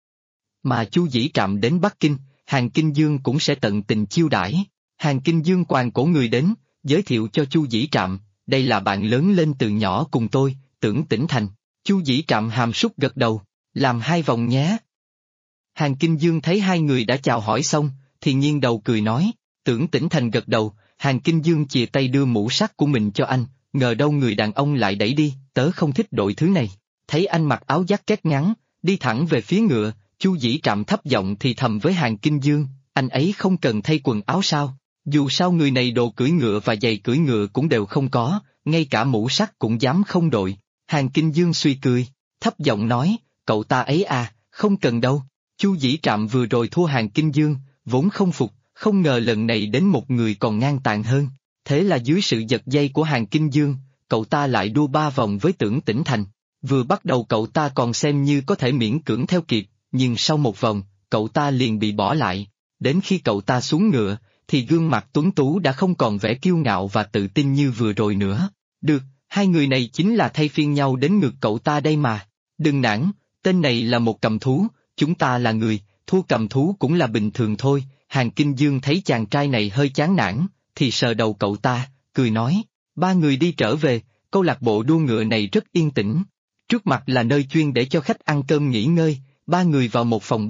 Mà Chu Dĩ Trạm đến Bắc Kinh, Hàn Kinh Dương cũng sẽ tận tình chiêu đãi. Hàn Kinh Dương quàng cổ người đến, giới thiệu cho Chu Dĩ Trạm, đây là bạn lớn lên từ nhỏ cùng tôi, Tưởng Tĩnh Thành. Chu Dĩ Trạm hàm súc gật đầu, làm 2 vòng nhé. Hàn Kinh Dương thấy hai người đã chào hỏi xong, thì nghiêng đầu cười nói, Tưởng Tĩnh Thành gật đầu, Hàn Kinh Dương chìa tay đưa mũ sắt của mình cho anh, ngờ đâu người đàn ông lại đẩy đi, tớ không thích đội thứ này. Thấy anh mặc áo jacket ngắn, đi thẳng về phía ngựa, Chu Dĩ Trạm thấp giọng thì thầm với Hàn Kinh Dương, anh ấy không cần thay quần áo sao? Dù sao người này đồ cưỡi ngựa và giày cưỡi ngựa cũng đều không có, ngay cả mũ sắt cũng dám không đội. Hàn Kinh Dương suy cười, thấp giọng nói, cậu ta ấy à, không cần đâu. Chu Dĩ Trạm vừa rồi thua Hàn Kinh Dương, vốn không phục, không ngờ lần này đến một người còn ngang tàn hơn. Thế là dưới sự giật dây của Hàn Kinh Dương, cậu ta lại đua 3 vòng với Tưởng Tĩnh Thành. Vừa bắt đầu cậu ta còn xem như có thể miễn cưỡng theo kịp, nhưng sau một vòng, cậu ta liền bị bỏ lại. Đến khi cậu ta xuống ngựa, thì gương mặt tuấn tú đã không còn vẻ kiêu ngạo và tự tin như vừa rồi nữa. Được, hai người này chính là thay phiên nhau đến ngược cậu ta đây mà. Đừng nản, tên này là một cầm thú, chúng ta là người, thua cầm thú cũng là bình thường thôi. Hàn Kinh Dương thấy chàng trai này hơi chán nản, thì sờ đầu cậu ta, cười nói, 3 người đi trở về, câu lạc bộ đua ngựa này rất yên tĩnh. Trước mặt là nơi chuyên để cho khách ăn cơm nghỉ ngơi, 3 người vào một phòng bao,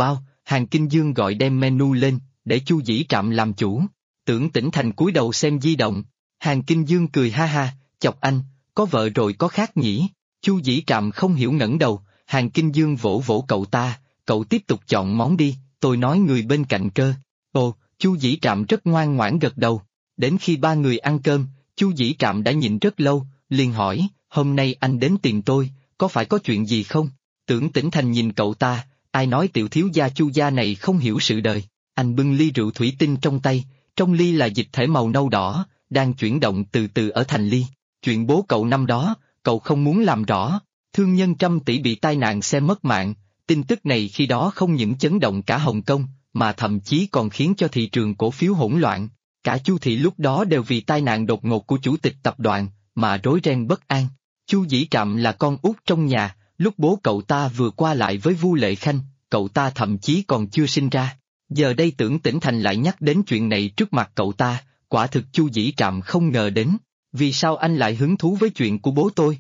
Hàng Kinh Dương gọi đem menu lên, để Chu Dĩ Trạm làm chủ. Tưởng Tĩnh Thành cúi đầu xem di động. Hàng Kinh Dương cười ha ha, chọc anh, có vợ rồi có khác nhỉ? Chu Dĩ Trạm không hiểu ngẩng đầu, Hàng Kinh Dương vỗ vỗ cậu ta, cậu tiếp tục chọn món đi, tôi nói người bên cạnh cơ. Ồ, Chu Dĩ Trạm rất ngoan ngoãn gật đầu. Đến khi ba người ăn cơm, Chu Dĩ Trạm đã nhịn rất lâu, liền hỏi, hôm nay anh đến tìm tôi, có phải có chuyện gì không? Tưởng Tĩnh Thành nhìn cậu ta, ai nói tiểu thiếu gia Chu gia này không hiểu sự đời. Anh bưng ly rượu thủy tinh trong tay, trong ly là dịch thể màu nâu đỏ, đang chuyển động từ từ ở thành ly. Chuyện bố cậu năm đó, cậu không muốn làm rõ. Thương nhân trăm tỷ bị tai nạn xe mất mạng, tin tức này khi đó không những chấn động cả Hồng Kông, mà thậm chí còn khiến cho thị trường cổ phiếu hỗn loạn. Cả Chu thị lúc đó đều vì tai nạn đột ngột của chủ tịch tập đoàn, mà rối ren bất an. Chu Dĩ Trạm là con út trong nhà, lúc bố cậu ta vừa qua lại với Vu Lệ Khanh, cậu ta thậm chí còn chưa sinh ra. Giờ đây Tưởng Tĩnh Thành lại nhắc đến chuyện này trước mặt cậu ta, quả thực Chu Dĩ Trạm không ngờ đến. Vì sao anh lại hứng thú với chuyện của bố tôi?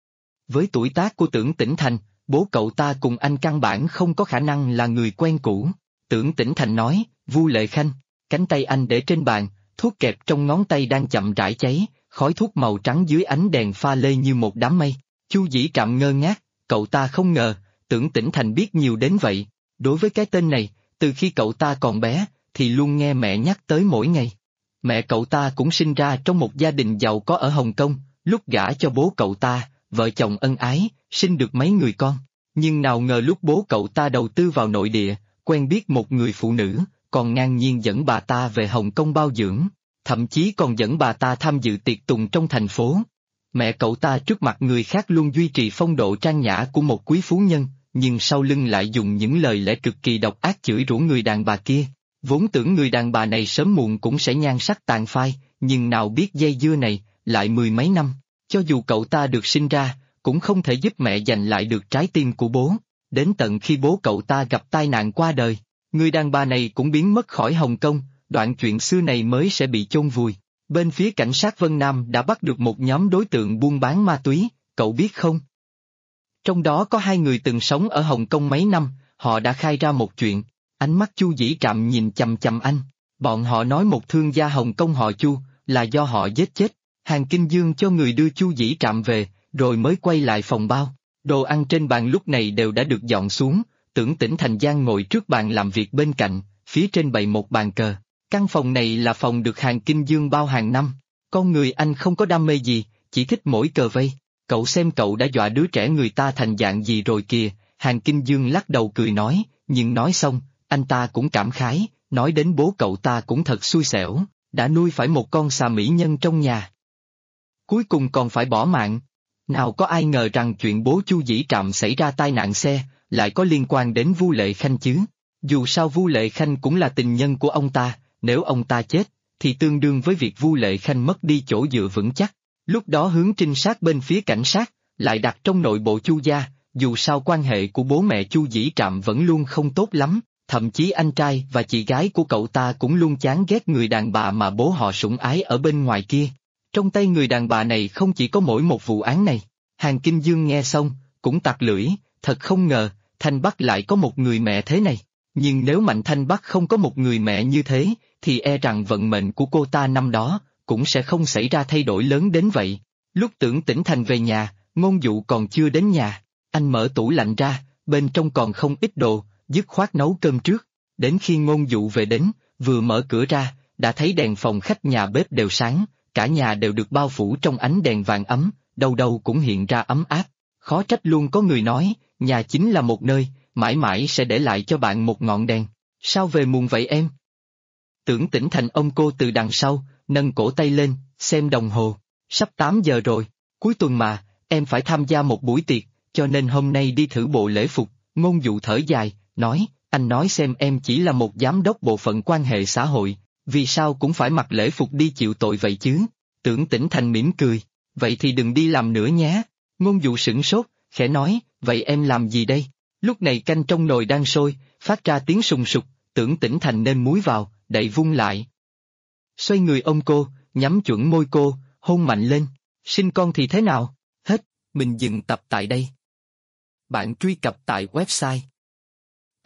Với tuổi tác của Tưởng Tĩnh Thành, bố cậu ta cùng anh căn bản không có khả năng là người quen cũ. Tưởng Tĩnh Thành nói, Vu Lệ Khanh, cánh tay anh để trên bàn, thuốc kẹp trong ngón tay đang chậm rãi cháy, khói thuốc màu trắng dưới ánh đèn pha lê như một đám mây. Chu Dĩ Trạm ngơ ngác, cậu ta không ngờ, Tưởng Tĩnh Thành biết nhiều đến vậy. Đối với cái tên này, từ khi cậu ta còn bé, thì luôn nghe mẹ nhắc tới mỗi ngày. Mẹ cậu ta cũng sinh ra trong một gia đình giàu có ở Hồng Kông, lúc gả cho bố cậu ta, vợ chồng ân ái, sinh được mấy người con. Nhưng nào ngờ lúc bố cậu ta đầu tư vào nội địa, quen biết một người phụ nữ, còn ngang nhiên dẫn bà ta về Hồng Kông bao dưỡng, thậm chí còn dẫn bà ta tham dự tiệc tùng trong thành phố. Mẹ cậu ta trước mặt người khác luôn duy trì phong độ trang nhã của một quý phú nhân, nhưng sau lưng lại dùng những lời lẽ cực kỳ độc ác chửi rủa người đàn bà kia. Vốn tưởng người đàn bà này sớm muộn cũng sẽ nhan sắc tàn phai, nhưng nào biết dây dưa này, lại mười mấy năm, cho dù cậu ta được sinh ra, cũng không thể giúp mẹ giành lại được trái tim của bố. Đến tận khi bố cậu ta gặp tai nạn qua đời, người đàn bà này cũng biến mất khỏi Hồng Kông, đoạn chuyện xưa này mới sẽ bị chôn vùi. Bên phía cảnh sát Vân Nam đã bắt được một nhóm đối tượng buôn bán ma túy, cậu biết không? Trong đó có hai người từng sống ở Hồng Kông mấy năm, họ đã khai ra một chuyện. Ánh mắt Chu Dĩ Trạm nhìn chằm chằm anh. Bọn họ nói một thương gia Hồng Kông họ Chu, là do họ giết chết. Hàng Kinh Dương cho người đưa Chu Dĩ Trạm về, rồi mới quay lại phòng bao. Đồ ăn trên bàn lúc này đều đã được dọn xuống, Tưởng Tĩnh Thành Giang ngồi trước bàn làm việc bên cạnh, phía trên bày một bàn cờ. Căn phòng này là phòng được Hàng Kinh Dương bao hàng năm. Con người anh không có đam mê gì, chỉ thích mỗi cờ vây. Cậu xem cậu đã dọa đứa trẻ người ta thành dạng gì rồi kìa. Hàng Kinh Dương lắc đầu cười nói, nhưng nói xong, anh ta cũng cảm khái, nói đến bố cậu ta cũng thật xui xẻo, đã nuôi phải một con xà mỹ nhân trong nhà. Cuối cùng còn phải bỏ mạng. Nào có ai ngờ rằng chuyện bố Chu Dĩ Trạm xảy ra tai nạn xe, lại có liên quan đến Vu Lệ Khanh chứ. Dù sao Vu Lệ Khanh cũng là tình nhân của ông ta, nếu ông ta chết, thì tương đương với việc Vu Lệ Khanh mất đi chỗ dựa vững chắc. Lúc đó hướng trinh sát bên phía cảnh sát, lại đặt trong nội bộ Chu gia, dù sao quan hệ của bố mẹ Chu Dĩ Trạm vẫn luôn không tốt lắm, thậm chí anh trai và chị gái của cậu ta cũng luôn chán ghét người đàn bà mà bố họ sủng ái ở bên ngoài kia. Trong tay người đàn bà này không chỉ có mỗi một vụ án này. Hàng Kinh Dương nghe xong, cũng tặc lưỡi, thật không ngờ, Thanh Bắc lại có một người mẹ thế này. Nhưng nếu Mạnh Thanh Bắc không có một người mẹ như thế, thì e rằng vận mệnh của cô ta năm đó, cũng sẽ không xảy ra thay đổi lớn đến vậy. Lúc Tưởng Tĩnh Thành về nhà, Ngôn Dụ còn chưa đến nhà. Anh mở tủ lạnh ra, bên trong còn không ít đồ, dứt khoát nấu cơm trước. Đến khi Ngôn Dụ về đến, vừa mở cửa ra, đã thấy đèn phòng khách nhà bếp đều sáng, cả nhà đều được bao phủ trong ánh đèn vàng ấm, đâu đâu cũng hiện ra ấm áp. Khó trách luôn có người nói, nhà chính là một nơi, mãi mãi sẽ để lại cho bạn một ngọn đèn. Sao về muộn vậy em? Tưởng Tĩnh Thành ôm cô từ đằng sau, nâng cổ tay lên, xem đồng hồ. Sắp 8 giờ rồi, cuối tuần mà, em phải tham gia một buổi tiệc, cho nên hôm nay đi thử bộ lễ phục. Ngôn Dụ thở dài, nói, anh nói xem em chỉ là một giám đốc bộ phận quan hệ xã hội, vì sao cũng phải mặc lễ phục đi chịu tội vậy chứ? Tưởng Tĩnh Thành mỉm cười, vậy thì đừng đi làm nữa nhé. Ngôn Dụ sửng sốt, khẽ nói, vậy em làm gì đây? Lúc này canh trong nồi đang sôi, phát ra tiếng sùng sục, Tưởng Tĩnh Thành nêm muối vào, đậy vung lại. Xoay người ôm cô, nhắm chuẩn môi cô, hôn mạnh lên. Sinh con thì thế nào? Hết, mình dừng tập tại đây. Bạn truy cập tại website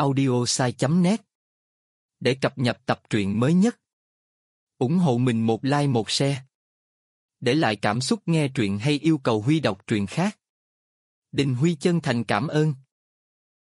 audiosai.net để cập nhật tập truyện mới nhất. Ủng hộ mình một like một share. Để lại cảm xúc nghe truyện hay yêu cầu Huy đọc truyện khác. Đình Huy chân thành cảm ơn.